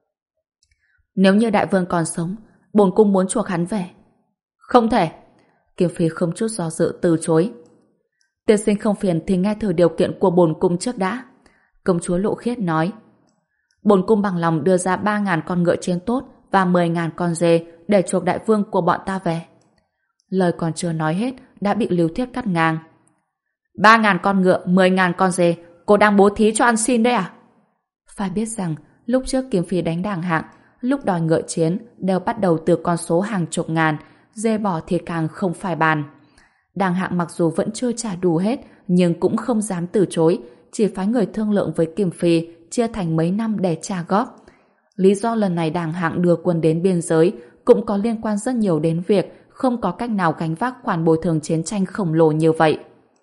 Speaker 1: Nếu như đại vương còn sống, bổn cung muốn chuộc hắn về. Không thể. Kim Phi không chút do dự từ chối. Tiên sinh không phiền thì nghe thử điều kiện của bổn cung trước đã. Công chúa Lộ Khiết nói. Bổn cung bằng lòng đưa ra ba ngàn con ngựa chiến tốt và mười ngàn con dê để chuộc đại vương của bọn ta về. Lời còn chưa nói hết đã bị Lưu Thiết cắt ngang. Ba ngàn con ngựa, mười ngàn con dê, cô đang bố thí cho ăn xin đấy à? Phải biết rằng lúc trước Kim Phi đánh Đàng Hạng, lúc đòi ngựa chiến đều bắt đầu từ con số hàng chục ngàn, dê bò thì càng không phải bàn. Đàng Hạng mặc dù vẫn chưa trả đủ hết, nhưng cũng không dám từ chối, chỉ phái người thương lượng với Kim Phi chia thành mấy năm để trả góp. Lý do lần này Đàng Hạng đưa quân đến biên giới cũng có liên quan rất nhiều đến việc không có cách nào gánh vác khoản bồi thường chiến tranh khổng lồ như vậy.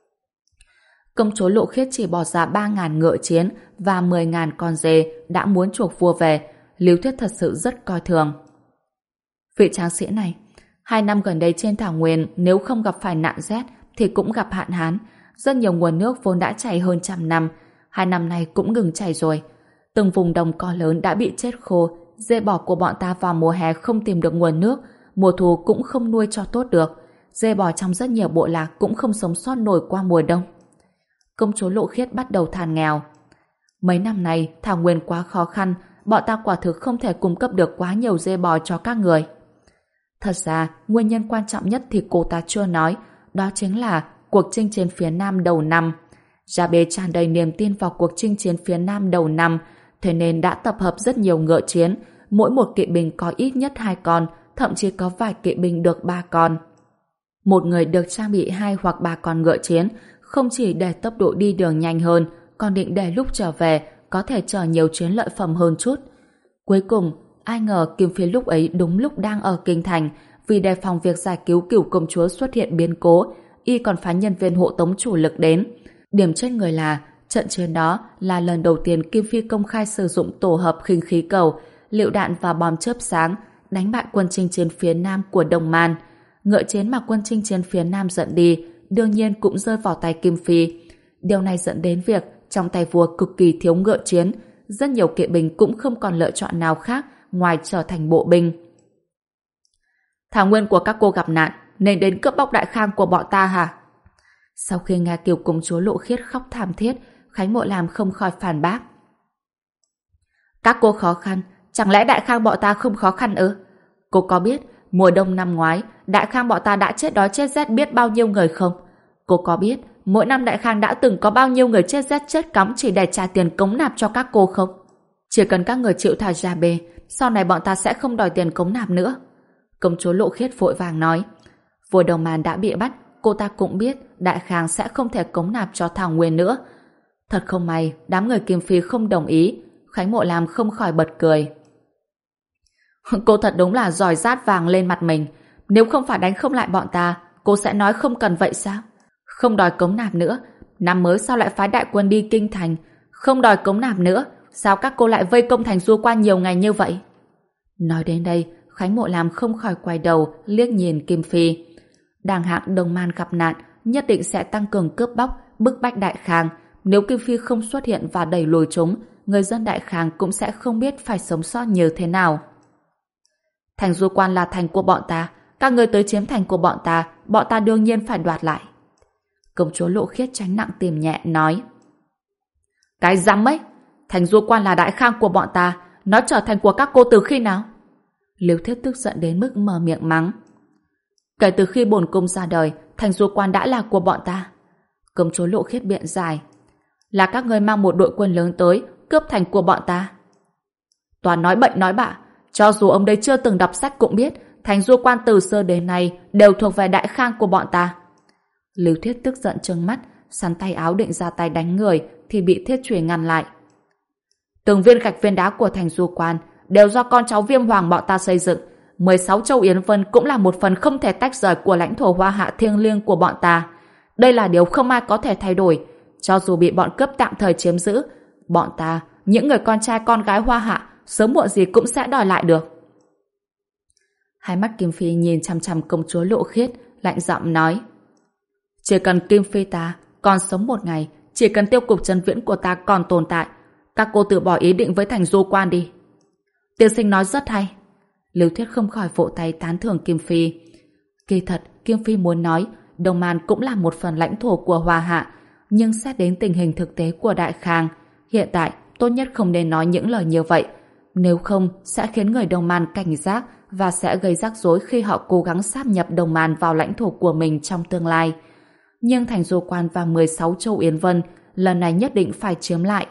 Speaker 1: Công chúa Lộ Khiết chỉ bỏ ra ba ngàn ngựa chiến và mười ngàn con dê đã muốn chuộc vua về. Lưu Thiết thật sự rất coi thường. Vị tráng sĩ này, hai năm gần đây trên thảo nguyên nếu không gặp phải nạn rét thì cũng gặp hạn hán. Rất nhiều nguồn nước vốn đã chảy hơn trăm năm, hai năm nay cũng ngừng chảy rồi. Từng vùng đồng cỏ lớn đã bị chết khô, dê bò của bọn ta vào mùa hè không tìm được nguồn nước, mùa thu cũng không nuôi cho tốt được. Dê bò trong rất nhiều bộ lạc cũng không sống sót nổi qua mùa đông. Công chúa Lộ Khiết bắt đầu than nghèo. Mấy năm nay thảo nguyên quá khó khăn, bọn ta quả thực không thể cung cấp được quá nhiều dê bò cho các người. Thật ra, nguyên nhân quan trọng nhất thì cô ta chưa nói, đó chính là cuộc chinh chiến phía Nam đầu năm. Jabe tràn đầy niềm tin vào cuộc chinh chiến phía Nam đầu năm, thế nên đã tập hợp rất nhiều ngựa chiến, mỗi một kỵ binh có ít nhất hai con, thậm chí có vài kỵ binh được ba con. Một người được trang bị hai hoặc ba con ngựa chiến, không chỉ để tốc độ đi đường nhanh hơn, còn định để lúc trở về có thể chở nhiều chiến lợi phẩm hơn chút. Cuối cùng, ai ngờ Kim Phi lúc ấy đúng lúc đang ở kinh thành, vì đề phòng việc giải cứu Cửu công chúa xuất hiện biến cố, y còn phái nhân viên hộ tống chủ lực đến. Điểm chết người là trận chiến đó là lần đầu tiên Kim Phi công khai sử dụng tổ hợp khinh khí cầu, lựu đạn và bom chớp sáng đánh bại quân chinh chiến phía Nam của Đồng Man. Ngựa chiến mà quân chinh chiến phía Nam dẫn đi đương nhiên cũng rơi vào tay Kim Phi. Điều này dẫn đến việc trong tay vua cực kỳ thiếu ngựa chiến, rất nhiều kỵ binh cũng không còn lựa chọn nào khác ngoài trở thành bộ binh. Thảo nguyên của các cô gặp nạn nên đến cướp bóc đại khang của bọn ta hả? Sau khi nghe Kiều công chúa Lộ Khiết khóc thảm thiết, Khánh Mộ Lam không khỏi phản bác. Các cô khó khăn, chẳng lẽ đại khang bọn ta không khó khăn ư? Cô có biết mùa đông năm ngoái đại khang bọn ta đã chết đói chết rét biết bao nhiêu người không? Cô có biết mỗi năm đại khang đã từng có bao nhiêu người chết rét chết cóng chỉ để trả tiền cống nạp cho các cô không? Chỉ cần các người chịu thả Jabe, sau này bọn ta sẽ không đòi tiền cống nạp nữa. Công chúa Lộ Khiết vội vàng nói. Vua Đồng Man đã bị bắt, cô ta cũng biết đại khang sẽ không thể cống nạp cho Thảo Nguyên nữa. Thật không may, đám người Kim Phi không đồng ý. Khánh Mộ Lam không khỏi bật cười. Cô thật đúng là giỏi rát vàng lên mặt mình. Nếu không phải đánh không lại bọn ta, cô sẽ nói không cần vậy sao? Không đòi cống nạp nữa, năm mới sao lại phái đại quân đi kinh thành? Không đòi cống nạp nữa, sao các cô lại vây công thành Du Quan nhiều ngày như vậy? Nói đến đây, Khánh Mộ Lam không khỏi quay đầu liếc nhìn Kim Phi. Đàng Hạng Đồng Man gặp nạn, nhất định sẽ tăng cường cướp bóc, bức bách Đại Khang. Nếu Kim Phi không xuất hiện và đẩy lùi chúng, người dân Đại Khang cũng sẽ không biết phải sống sót như thế nào. Thành Du Quan là thành của bọn ta, các người tới chiếm thành của bọn ta, bọn ta đương nhiên phải đoạt lại. Công chúa Lộ Khiết tránh nặng tìm nhẹ nói. Cái rắm ấy, thành Du Quan là Đại Khang của bọn ta, nó trở thành của các cô từ khi nào? Liêu Thiết tức giận đến mức mở miệng mắng. Kể từ khi bổn cung ra đời, thành Du Quan đã là của bọn ta. Công chúa Lộ Khiết biện giải. Là các người mang một đội quân lớn tới, cướp thành của bọn ta. Toàn nói bậy nói bạ, cho dù ông đây chưa từng đọc sách cũng biết, thành Du Quan từ xưa đến nay đều thuộc về Đại Khang của bọn ta. Lưu Thiết tức giận trừng mắt, sắn tay áo định ra tay đánh người thì bị Thiết Chùy ngăn lại. Từng viên gạch viên đá của thành Du Quan đều do con cháu Viêm Hoàng bọn ta xây dựng. mười sáu châu Yến Vân cũng là một phần không thể tách rời của lãnh thổ Hoa Hạ thiêng liêng của bọn ta. Đây là điều không ai có thể thay đổi. Cho dù bị bọn cướp tạm thời chiếm giữ, bọn ta, những người con trai con gái Hoa Hạ, sớm muộn gì cũng sẽ đòi lại được. Hai mắt Kim Phi nhìn chằm chằm công chúa Lộ Khiết, lạnh giọng nói: chỉ cần Kim Phi ta còn sống một ngày, chỉ cần tiêu cục Trấn Viễn của ta còn tồn tại, các cô từ bỏ ý định với thành Du Quan đi. Tiên sinh nói rất hay. Lưu Thiết không khỏi vỗ tay tán thưởng Kim Phi. Kỳ thật, Kim Phi muốn nói Đông Man cũng là một phần lãnh thổ của Hoa Hạ, nhưng xét đến tình hình thực tế của Đại Khang, hiện tại tốt nhất không nên nói những lời như vậy, nếu không sẽ khiến người Đông Man cảnh giác và sẽ gây rắc rối khi họ cố gắng sáp nhập Đông Man vào lãnh thổ của mình trong tương lai. Nhưng thành Du Quan và mười sáu châu Yến Vân lần này nhất định phải chiếm lại.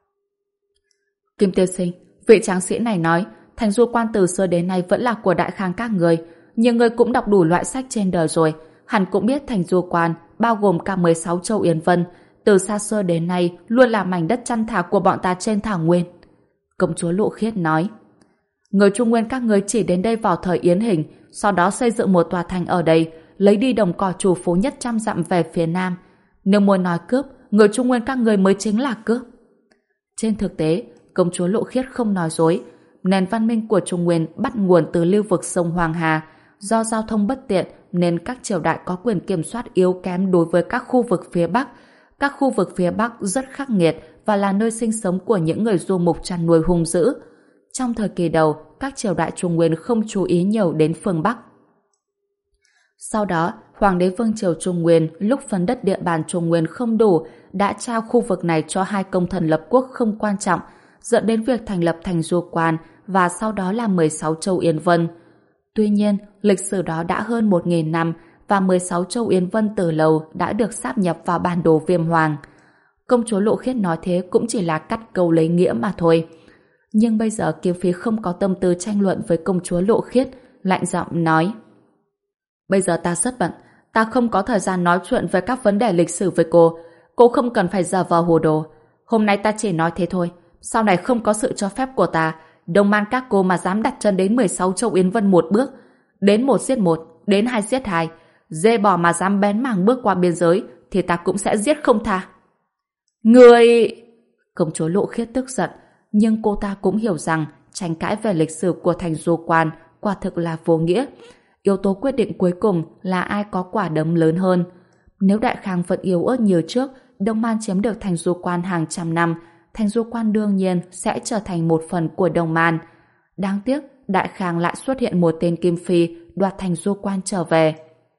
Speaker 1: Kim tiên sinh, vị tráng sĩ này nói thành Du Quan từ xưa đến nay vẫn là của Đại Khang các người, nhưng người cũng đọc đủ loại sách trên đời rồi, hẳn cũng biết thành Du Quan bao gồm cả mười sáu châu Yến Vân, từ xa xưa đến nay luôn là mảnh đất chăn thả của bọn ta trên thảo nguyên. Công chúa Lộ Khiết nói: người Trung Nguyên các người chỉ đến đây vào thời Yến Hình, sau đó xây dựng một tòa thành ở đây, lấy đi đồng cỏ chủ phố nhất trăm dặm về phía nam. Nếu muốn nói cướp, người Trung Nguyên các người mới chính là cướp. Trên thực tế, công chúa Lộ Khiết không nói dối. Nền văn minh của Trung Nguyên bắt nguồn từ lưu vực sông Hoàng Hà. Do giao thông bất tiện nên các triều đại có quyền kiểm soát yếu kém đối với các khu vực phía Bắc. Các khu vực phía Bắc rất khắc nghiệt và là nơi sinh sống của những người du mục chăn nuôi hung dữ. Trong thời kỳ đầu, các triều đại Trung Nguyên không chú ý nhiều đến phương Bắc. Sau đó, Hoàng đế Vương triều Trung Nguyên lúc phân đất địa bàn Trung Nguyên không đủ đã trao khu vực này cho hai công thần lập quốc không quan trọng, dẫn đến việc thành lập thành Du Quan và sau đó là mười sáu châu Yến Vân. Tuy nhiên, lịch sử đó đã hơn một nghìn năm và mười sáu châu Yến Vân từ lâu đã được sáp nhập vào bản đồ Viêm Hoàng. Công chúa Lộ Khiết nói thế cũng chỉ là cắt câu lấy nghĩa mà thôi. Nhưng bây giờ Kim Phi không có tâm tư tranh luận với công chúa Lộ Khiết, lạnh giọng nói: bây giờ ta rất bận, ta không có thời gian nói chuyện về các vấn đề lịch sử với cô. Cô không cần phải giả vờ hồ đồ. Hôm nay ta chỉ nói thế thôi. Sau này không có sự cho phép của ta, Đông Man các cô mà dám đặt chân đến mười sáu châu Yến Vân một bước, đến một giết một, đến hai giết hai, dê bò mà dám bén mảng bước qua biên giới thì ta cũng sẽ giết không tha. Người... Công chúa Lộ Khiết tức giận, nhưng cô ta cũng hiểu rằng tranh cãi về lịch sử của thành Du Quan quả thực là vô nghĩa. Yếu tố quyết định cuối cùng là ai có quả đấm lớn hơn. Nếu Đại Khang vẫn yếu ớt như trước, Đông Man chiếm được thành Du Quan hàng trăm năm, thành Du Quan đương nhiên sẽ trở thành một phần của Đông Man. Đáng tiếc, Đại Khang lại xuất hiện một tên Kim Phi đoạt thành Du Quan trở về.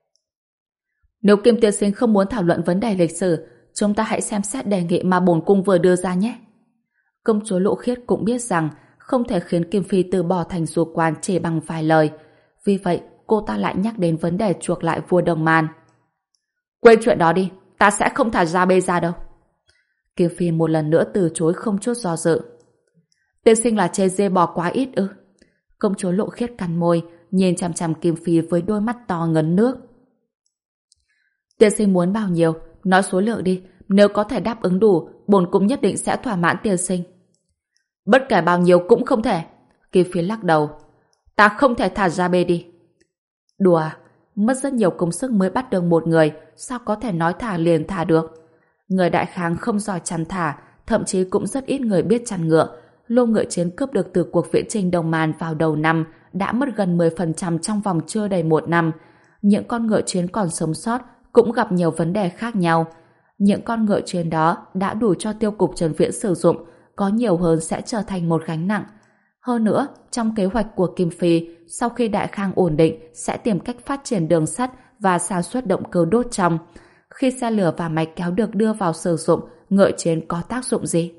Speaker 1: Nếu Kim tiên sinh không muốn thảo luận vấn đề lịch sử, chúng ta hãy xem xét đề nghị mà bổn cung vừa đưa ra nhé. Công chúa Lộ Khiết cũng biết rằng không thể khiến Kim Phi từ bỏ thành Du Quan chỉ bằng vài lời. Vì vậy, cô ta lại nhắc đến vấn đề chuộc lại vua Đông Man. Quên chuyện đó đi, ta sẽ không thả ra bê ra đâu. Kim Phi một lần nữa từ chối không chút do dự. Tiên sinh là chê dê bò quá ít ư? Công chúa Lộ Khiết cắn môi, nhìn chằm chằm Kim Phi với đôi mắt to ngấn nước. Tiên sinh muốn bao nhiêu? Nói số lượng đi, nếu có thể đáp ứng đủ, bổn cung nhất định sẽ thỏa mãn tiên sinh. Bất kể bao nhiêu cũng không thể. Kim Phi lắc đầu. Ta không thể thả ra bê đi. Đùa, mất rất nhiều công sức mới bắt được một người, sao có thể nói thả liền thả được? Người Đại Khang không giỏi chăn thả, thậm chí cũng rất ít người biết chăn ngựa. Lô ngựa chiến cướp được từ cuộc viễn chinh Đông Man vào đầu năm đã mất gần mười phần trăm trong vòng chưa đầy một năm. Những con ngựa chiến còn sống sót cũng gặp nhiều vấn đề khác nhau. Những con ngựa chiến đó đã đủ cho tiêu cục Trần Viễn sử dụng, có nhiều hơn sẽ trở thành một gánh nặng. Hơn nữa, trong kế hoạch của Kim Phi, sau khi Đại Khang ổn định, sẽ tìm cách phát triển đường sắt và sản xuất động cơ đốt trong. Khi xe lửa và máy kéo được đưa vào sử dụng, ngựa chiến có tác dụng gì?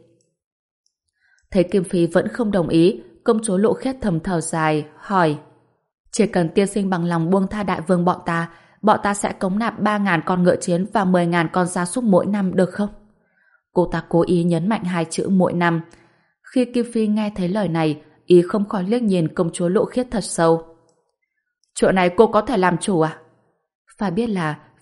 Speaker 1: Thấy Kim Phi vẫn không đồng ý, công chúa Lộ Khiết thầm thở dài, hỏi: chỉ cần tiên sinh bằng lòng buông tha đại vương bọn ta, bọn ta sẽ cống nạp ba ngàn con ngựa chiến và mười ngàn con gia súc mỗi năm được không? Cô ta cố ý nhấn mạnh hai chữ mỗi năm. Khi Kim Phi nghe thấy lời này, ý không khỏi liếc nhìn công chúa Lộ Khiết thật sâu. Chuyện này cô có thể làm chủ à? Phải biết là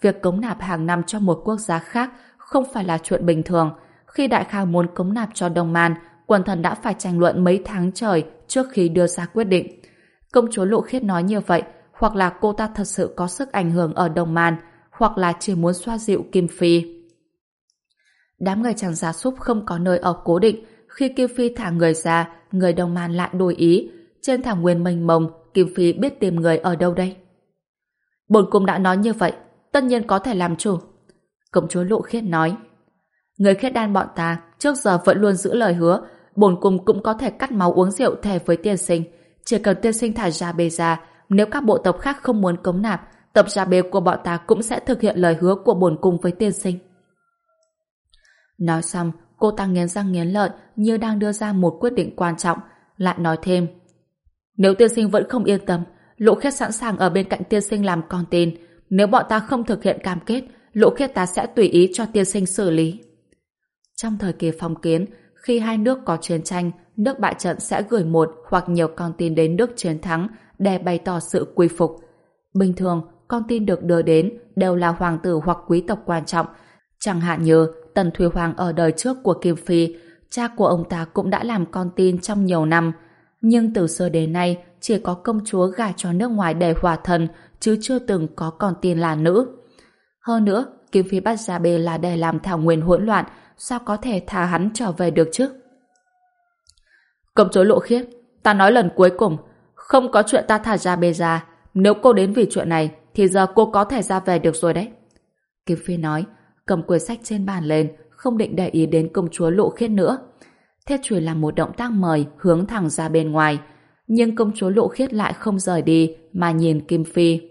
Speaker 1: việc cống nạp hàng năm cho một quốc gia khác không phải là chuyện bình thường. Khi Đại Khang muốn cống nạp cho Đông Man, quần thần đã phải tranh luận mấy tháng trời trước khi đưa ra quyết định. Công chúa Lộ Khiết nói như vậy, hoặc là cô ta thật sự có sức ảnh hưởng ở Đông Man, hoặc là chỉ muốn xoa dịu Kim Phi. Đám người chàng gia súc không có nơi ở cố định. Khi Kim Phi thả người ra, người Đông Man lại đổi ý. Trên thảo nguyên mênh mông, Kim Phi biết tìm người ở đâu đây? Bổn cung đã nói như vậy, tất nhiên có thể làm chủ. Công chúa Lộ Khiết nói. Người Khiết Đan bọn ta trước giờ vẫn luôn giữ lời hứa, bổn cung cũng có thể cắt máu uống rượu thề với tiên sinh. Chỉ cần tiên sinh thả ra bê ra, nếu các bộ tộc khác không muốn cống nạp, tập gia bê của bọn ta cũng sẽ thực hiện lời hứa của bổn cung với tiên sinh. Nói xong, cô ta nghiến răng nghiến lợi như đang đưa ra một quyết định quan trọng, lại nói thêm. Nếu tiên sinh vẫn không yên tâm, Lộ Khiết sẵn sàng ở bên cạnh tiên sinh làm con tin. Nếu bọn ta không thực hiện cam kết, Lộ Khiết ta sẽ tùy ý cho tiên sinh xử lý. Trong thời kỳ phong kiến, khi hai nước có chiến tranh, nước bại trận sẽ gửi một hoặc nhiều con tin đến nước chiến thắng để bày tỏ sự quy phục. Bình thường, con tin được đưa đến đều là hoàng tử hoặc quý tộc quan trọng, chẳng hạn như Tần Thủy Hoàng ở đời trước của Kim Phi, cha của ông ta cũng đã làm con tin trong nhiều năm. Nhưng từ xưa đến nay, chỉ có công chúa gả cho nước ngoài để hòa thân, chứ chưa từng có con tin là nữ. Hơn nữa, Kim Phi bắt Gia Bê là để làm thảo nguyên hỗn loạn, sao có thể thả hắn trở về được chứ? Công chúa Lộ Khiết, ta nói lần cuối cùng, không có chuyện ta thả Gia Bê ra. Nếu cô đến vì chuyện này, thì giờ cô có thể ra về được rồi đấy. Kim Phi nói, cầm quyển sách trên bàn lên, không định để ý đến công chúa Lộ Khiết nữa. Thiết chùy làm một động tác mời hướng thẳng ra bên ngoài, nhưng công chúa Lộ Khiết lại không rời đi mà nhìn Kim Phi.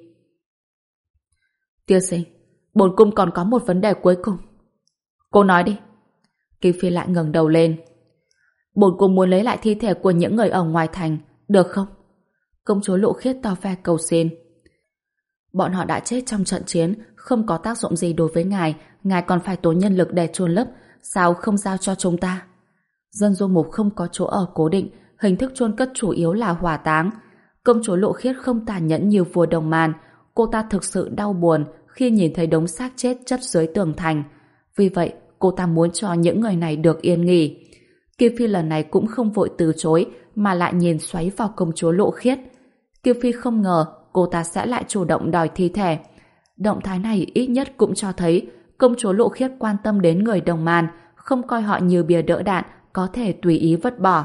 Speaker 1: Tiên sinh, bổn cung còn có một vấn đề cuối cùng. Cô nói đi. Kim Phi lại ngẩng đầu lên. Bổn cung muốn lấy lại thi thể của những người ở ngoài thành, được không? Công chúa Lộ Khiết tỏ vẻ cầu xin. Bọn họ đã chết trong trận chiến, không có tác dụng gì đối với ngài, ngài còn phải tốn nhân lực để chôn lấp, sao không giao cho chúng ta? Dân du mục không có chỗ ở cố định, hình thức chôn cất chủ yếu là hỏa táng. Công chúa Lộ Khiết không tàn nhẫn như vua Đồng Man, cô ta thực sự đau buồn khi nhìn thấy đống xác chết chất dưới tường thành. Vì vậy, cô ta muốn cho những người này được yên nghỉ. Kim Phi lần này cũng không vội từ chối, mà lại nhìn xoáy vào công chúa Lộ Khiết. Kim Phi không ngờ cô ta sẽ lại chủ động đòi thi thể. Động thái này ít nhất cũng cho thấy công chúa Lộ Khiết quan tâm đến người Đồng Man, không coi họ như bìa đỡ đạn có thể tùy ý vứt bỏ.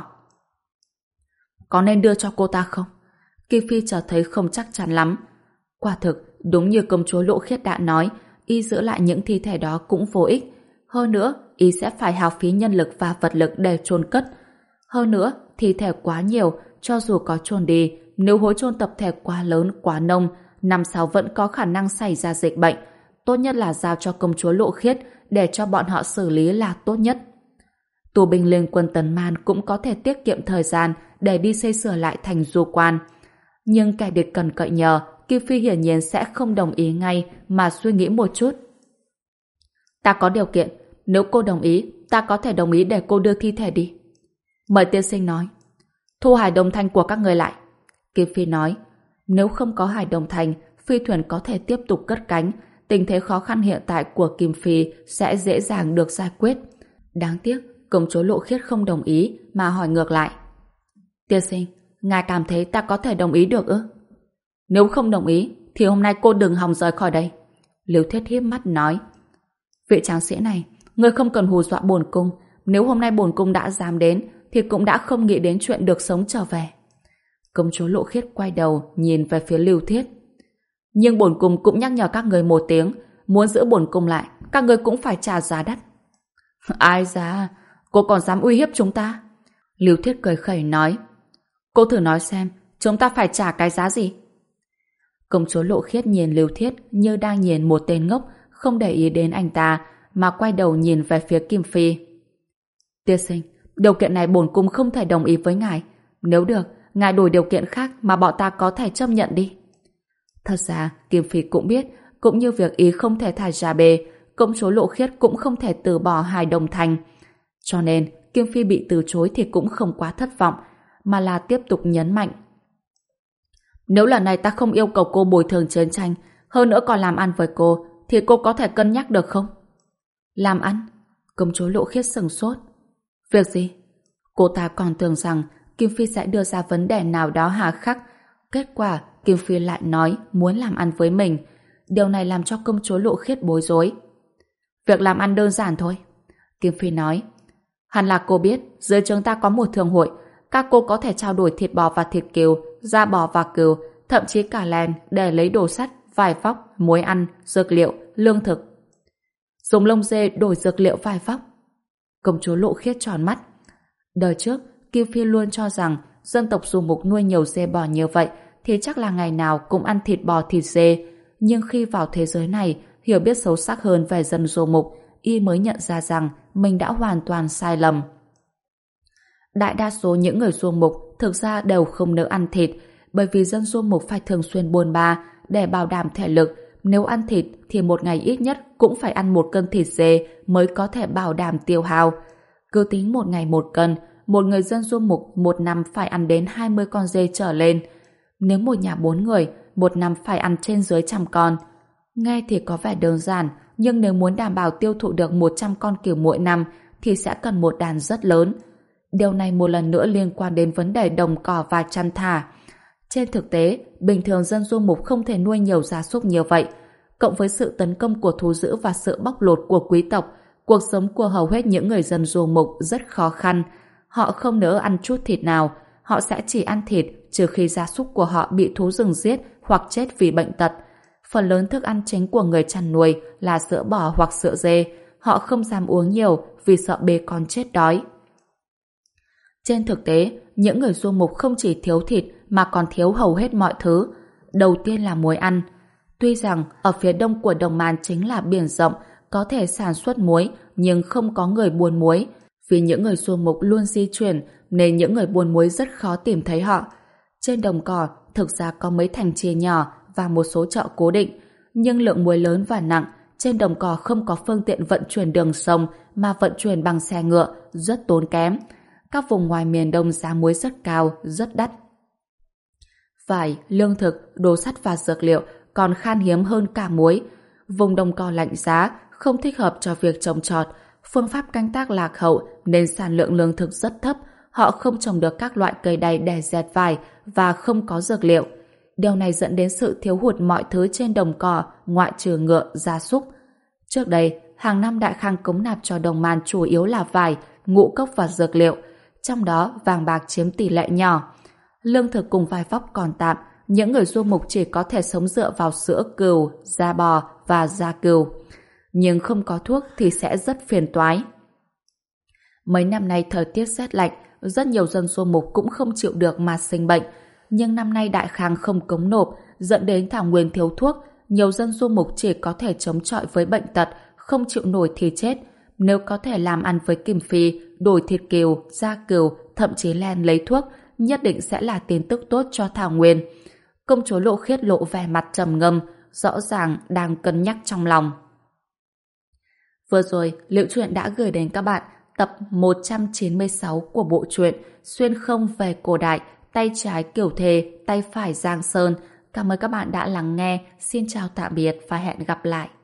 Speaker 1: Có nên đưa cho cô ta không? Kim Phi chợt thấy không chắc chắn lắm. Quả thực, đúng như công chúa Lộ Khiết đã nói, y giữ lại những thi thể đó cũng vô ích. Hơn nữa, y sẽ phải hao phí nhân lực và vật lực để chôn cất. Hơn nữa, thi thể quá nhiều, cho dù có chôn đi, nếu hối chôn tập thể quá lớn, quá nông, năm sau vẫn có khả năng xảy ra dịch bệnh. Tốt nhất là giao cho công chúa Lộ Khiết để cho bọn họ xử lý là tốt nhất. Tù binh liên quân Tấn Man cũng có thể tiết kiệm thời gian để đi xây sửa lại thành du quan. Nhưng kẻ địch cần cậy nhờ, Kim Phi hiển nhiên sẽ không đồng ý ngay mà suy nghĩ một chút. Ta có điều kiện, nếu cô đồng ý, ta có thể đồng ý để cô đưa thi thể đi. Mời tiên sinh nói. Thu Hải Đồng Thành của các người lại. Kim Phi nói, nếu không có Hải Đồng Thành, phi thuyền có thể tiếp tục cất cánh, tình thế khó khăn hiện tại của Kim Phi sẽ dễ dàng được giải quyết. Đáng tiếc, công chúa Lộ Khiết không đồng ý mà hỏi ngược lại. Tiên sinh, ngài cảm thấy ta có thể đồng ý được ư? Nếu không đồng ý, thì hôm nay cô đừng hòng rời khỏi đây. Liêu Thiết híp mắt nói. Vị tráng sĩ này, ngươi không cần hù dọa bổn cung. Nếu hôm nay bổn cung đã dám đến, thì cũng đã không nghĩ đến chuyện được sống trở về. Công chúa Lộ Khiết quay đầu nhìn về phía Liêu Thiết. Nhưng bổn cung cũng nhắc nhở các người một tiếng, muốn giữ bổn cung lại, các người cũng phải trả giá đắt. Ai da, cô còn dám uy hiếp chúng ta? Liêu Thiết cười khẩy nói. Cô thử nói xem, chúng ta phải trả cái giá gì? Công chúa Lộ Khiết nhìn Liêu Thiết như đang nhìn một tên ngốc, không để ý đến anh ta, mà quay đầu nhìn về phía Kim Phi. Tiên sinh, điều kiện này bổn cung không thể đồng ý với ngài. Nếu được, ngài đổi điều kiện khác mà bọn ta có thể chấp nhận đi. Thật ra, Kim Phi cũng biết, cũng như việc ý không thể thả Gia Bê, công chúa Lộ Khiết cũng không thể từ bỏ Hải Đồng Thành. Cho nên, Kim Phi bị từ chối thì cũng không quá thất vọng, mà là tiếp tục nhấn mạnh. Nếu lần này ta không yêu cầu cô bồi thường chiến tranh, hơn nữa còn làm ăn với cô, thì cô có thể cân nhắc được không? Làm ăn? Công chúa Lộ Khiết sửng sốt. Việc gì? Cô ta còn tưởng rằng Kim Phi sẽ đưa ra vấn đề nào đó hà khắc. Kết quả Kim Phi lại nói muốn làm ăn với mình. Điều này làm cho công chúa Lộ Khiết bối rối. Việc làm ăn đơn giản thôi. Kim Phi nói. Hẳn là cô biết dưới chúng ta có một thường hội. Các cô có thể trao đổi thịt bò và thịt cừu, da bò và cừu, thậm chí cả len để lấy đồ sắt, vải vóc, muối ăn, dược liệu, lương thực. Dùng lông dê đổi dược liệu vải vóc. Công chúa Lộ Khiết tròn mắt. Đời trước, Kim Phi luôn cho rằng dân tộc Du Mục nuôi nhiều dê bò như vậy thì chắc là ngày nào cũng ăn thịt bò thịt dê. Nhưng khi vào thế giới này, hiểu biết sâu sắc hơn về dân Du Mục, y mới nhận ra rằng mình đã hoàn toàn sai lầm. Đại đa số những người Du Mục thực ra đều không nỡ ăn thịt, bởi vì dân Du Mục phải thường xuyên buôn ba để bảo đảm thể lực. Nếu ăn thịt thì một ngày ít nhất cũng phải ăn một cân thịt dê mới có thể bảo đảm tiêu hao. Cứ tính một ngày một cân, một người dân Du Mục một năm phải ăn đến hai mươi con dê trở lên. Nếu một nhà bốn người, một năm phải ăn trên dưới trăm con. Nghe thì có vẻ đơn giản, nhưng nếu muốn đảm bảo tiêu thụ được một trăm con cừu mỗi năm thì sẽ cần một đàn rất lớn. Điều này một lần nữa liên quan đến vấn đề đồng cỏ và chăn thả. Trên thực tế, bình thường dân Du Mục không thể nuôi nhiều gia súc như vậy. Cộng với sự tấn công của thú dữ và sự bóc lột của quý tộc, cuộc sống của hầu hết những người dân Du Mục rất khó khăn. Họ không nỡ ăn chút thịt nào, họ sẽ chỉ ăn thịt trừ khi gia súc của họ bị thú rừng giết hoặc chết vì bệnh tật. Phần lớn thức ăn chính của người chăn nuôi là sữa bò hoặc sữa dê. Họ không dám uống nhiều vì sợ bê con chết đói. Trên thực tế, những người Du Mục không chỉ thiếu thịt mà còn thiếu hầu hết mọi thứ. Đầu tiên là muối ăn. Tuy rằng ở phía đông của Đồng Man chính là biển rộng, có thể sản xuất muối, nhưng không có người buôn muối. Vì những người Du Mục luôn di chuyển, nên những người buôn muối rất khó tìm thấy họ. Trên đồng cỏ, thực ra có mấy thành trì nhỏ và một số chợ cố định, nhưng lượng muối lớn và nặng, trên đồng cỏ không có phương tiện vận chuyển đường sông mà vận chuyển bằng xe ngựa, rất tốn kém. Các vùng ngoài miền Đông giá muối rất cao, rất đắt. Vải, lương thực, đồ sắt và dược liệu còn khan hiếm hơn cả muối. Vùng đồng cỏ lạnh giá, không thích hợp cho việc trồng trọt, phương pháp canh tác lạc hậu nên sản lượng lương thực rất thấp, họ không trồng được các loại cây đay để dệt vải và không có dược liệu. Điều này dẫn đến sự thiếu hụt mọi thứ trên đồng cỏ, ngoại trừ ngựa, gia súc. Trước đây, hàng năm Đại Khang cống nạp cho Đồng Man chủ yếu là vải, ngũ cốc và dược liệu, trong đó vàng bạc chiếm tỷ lệ nhỏ. Lương thực cùng vải vóc còn tạm, những người Du Mục chỉ có thể sống dựa vào sữa cừu, da bò và da cừu. Nhưng không có thuốc thì sẽ rất phiền toái. Mấy năm nay thời tiết rét lạnh, rất nhiều dân Du Mục cũng không chịu được mà sinh bệnh. Nhưng năm nay Đại Khang không cống nộp, dẫn đến thảo nguyên thiếu thuốc, nhiều dân Du Mục chỉ có thể chống chọi với bệnh tật, không chịu nổi thì chết. Nếu có thể làm ăn với Kim Phi, đổi thịt cừu, da cừu, thậm chí len lấy thuốc, nhất định sẽ là tin tức tốt cho thảo nguyên. Công chúa Lộ Khiết lộ vẻ mặt trầm ngâm, rõ ràng đang cân nhắc trong lòng. Vừa rồi, Liễu Chuyện đã gửi đến các bạn tập một trăm chín mươi sáu của bộ truyện Xuyên không về cổ đại, tay trái Kiều Thề, tay phải Giang Sơn. Cảm ơn các bạn đã lắng nghe. Xin chào tạm biệt và hẹn gặp lại.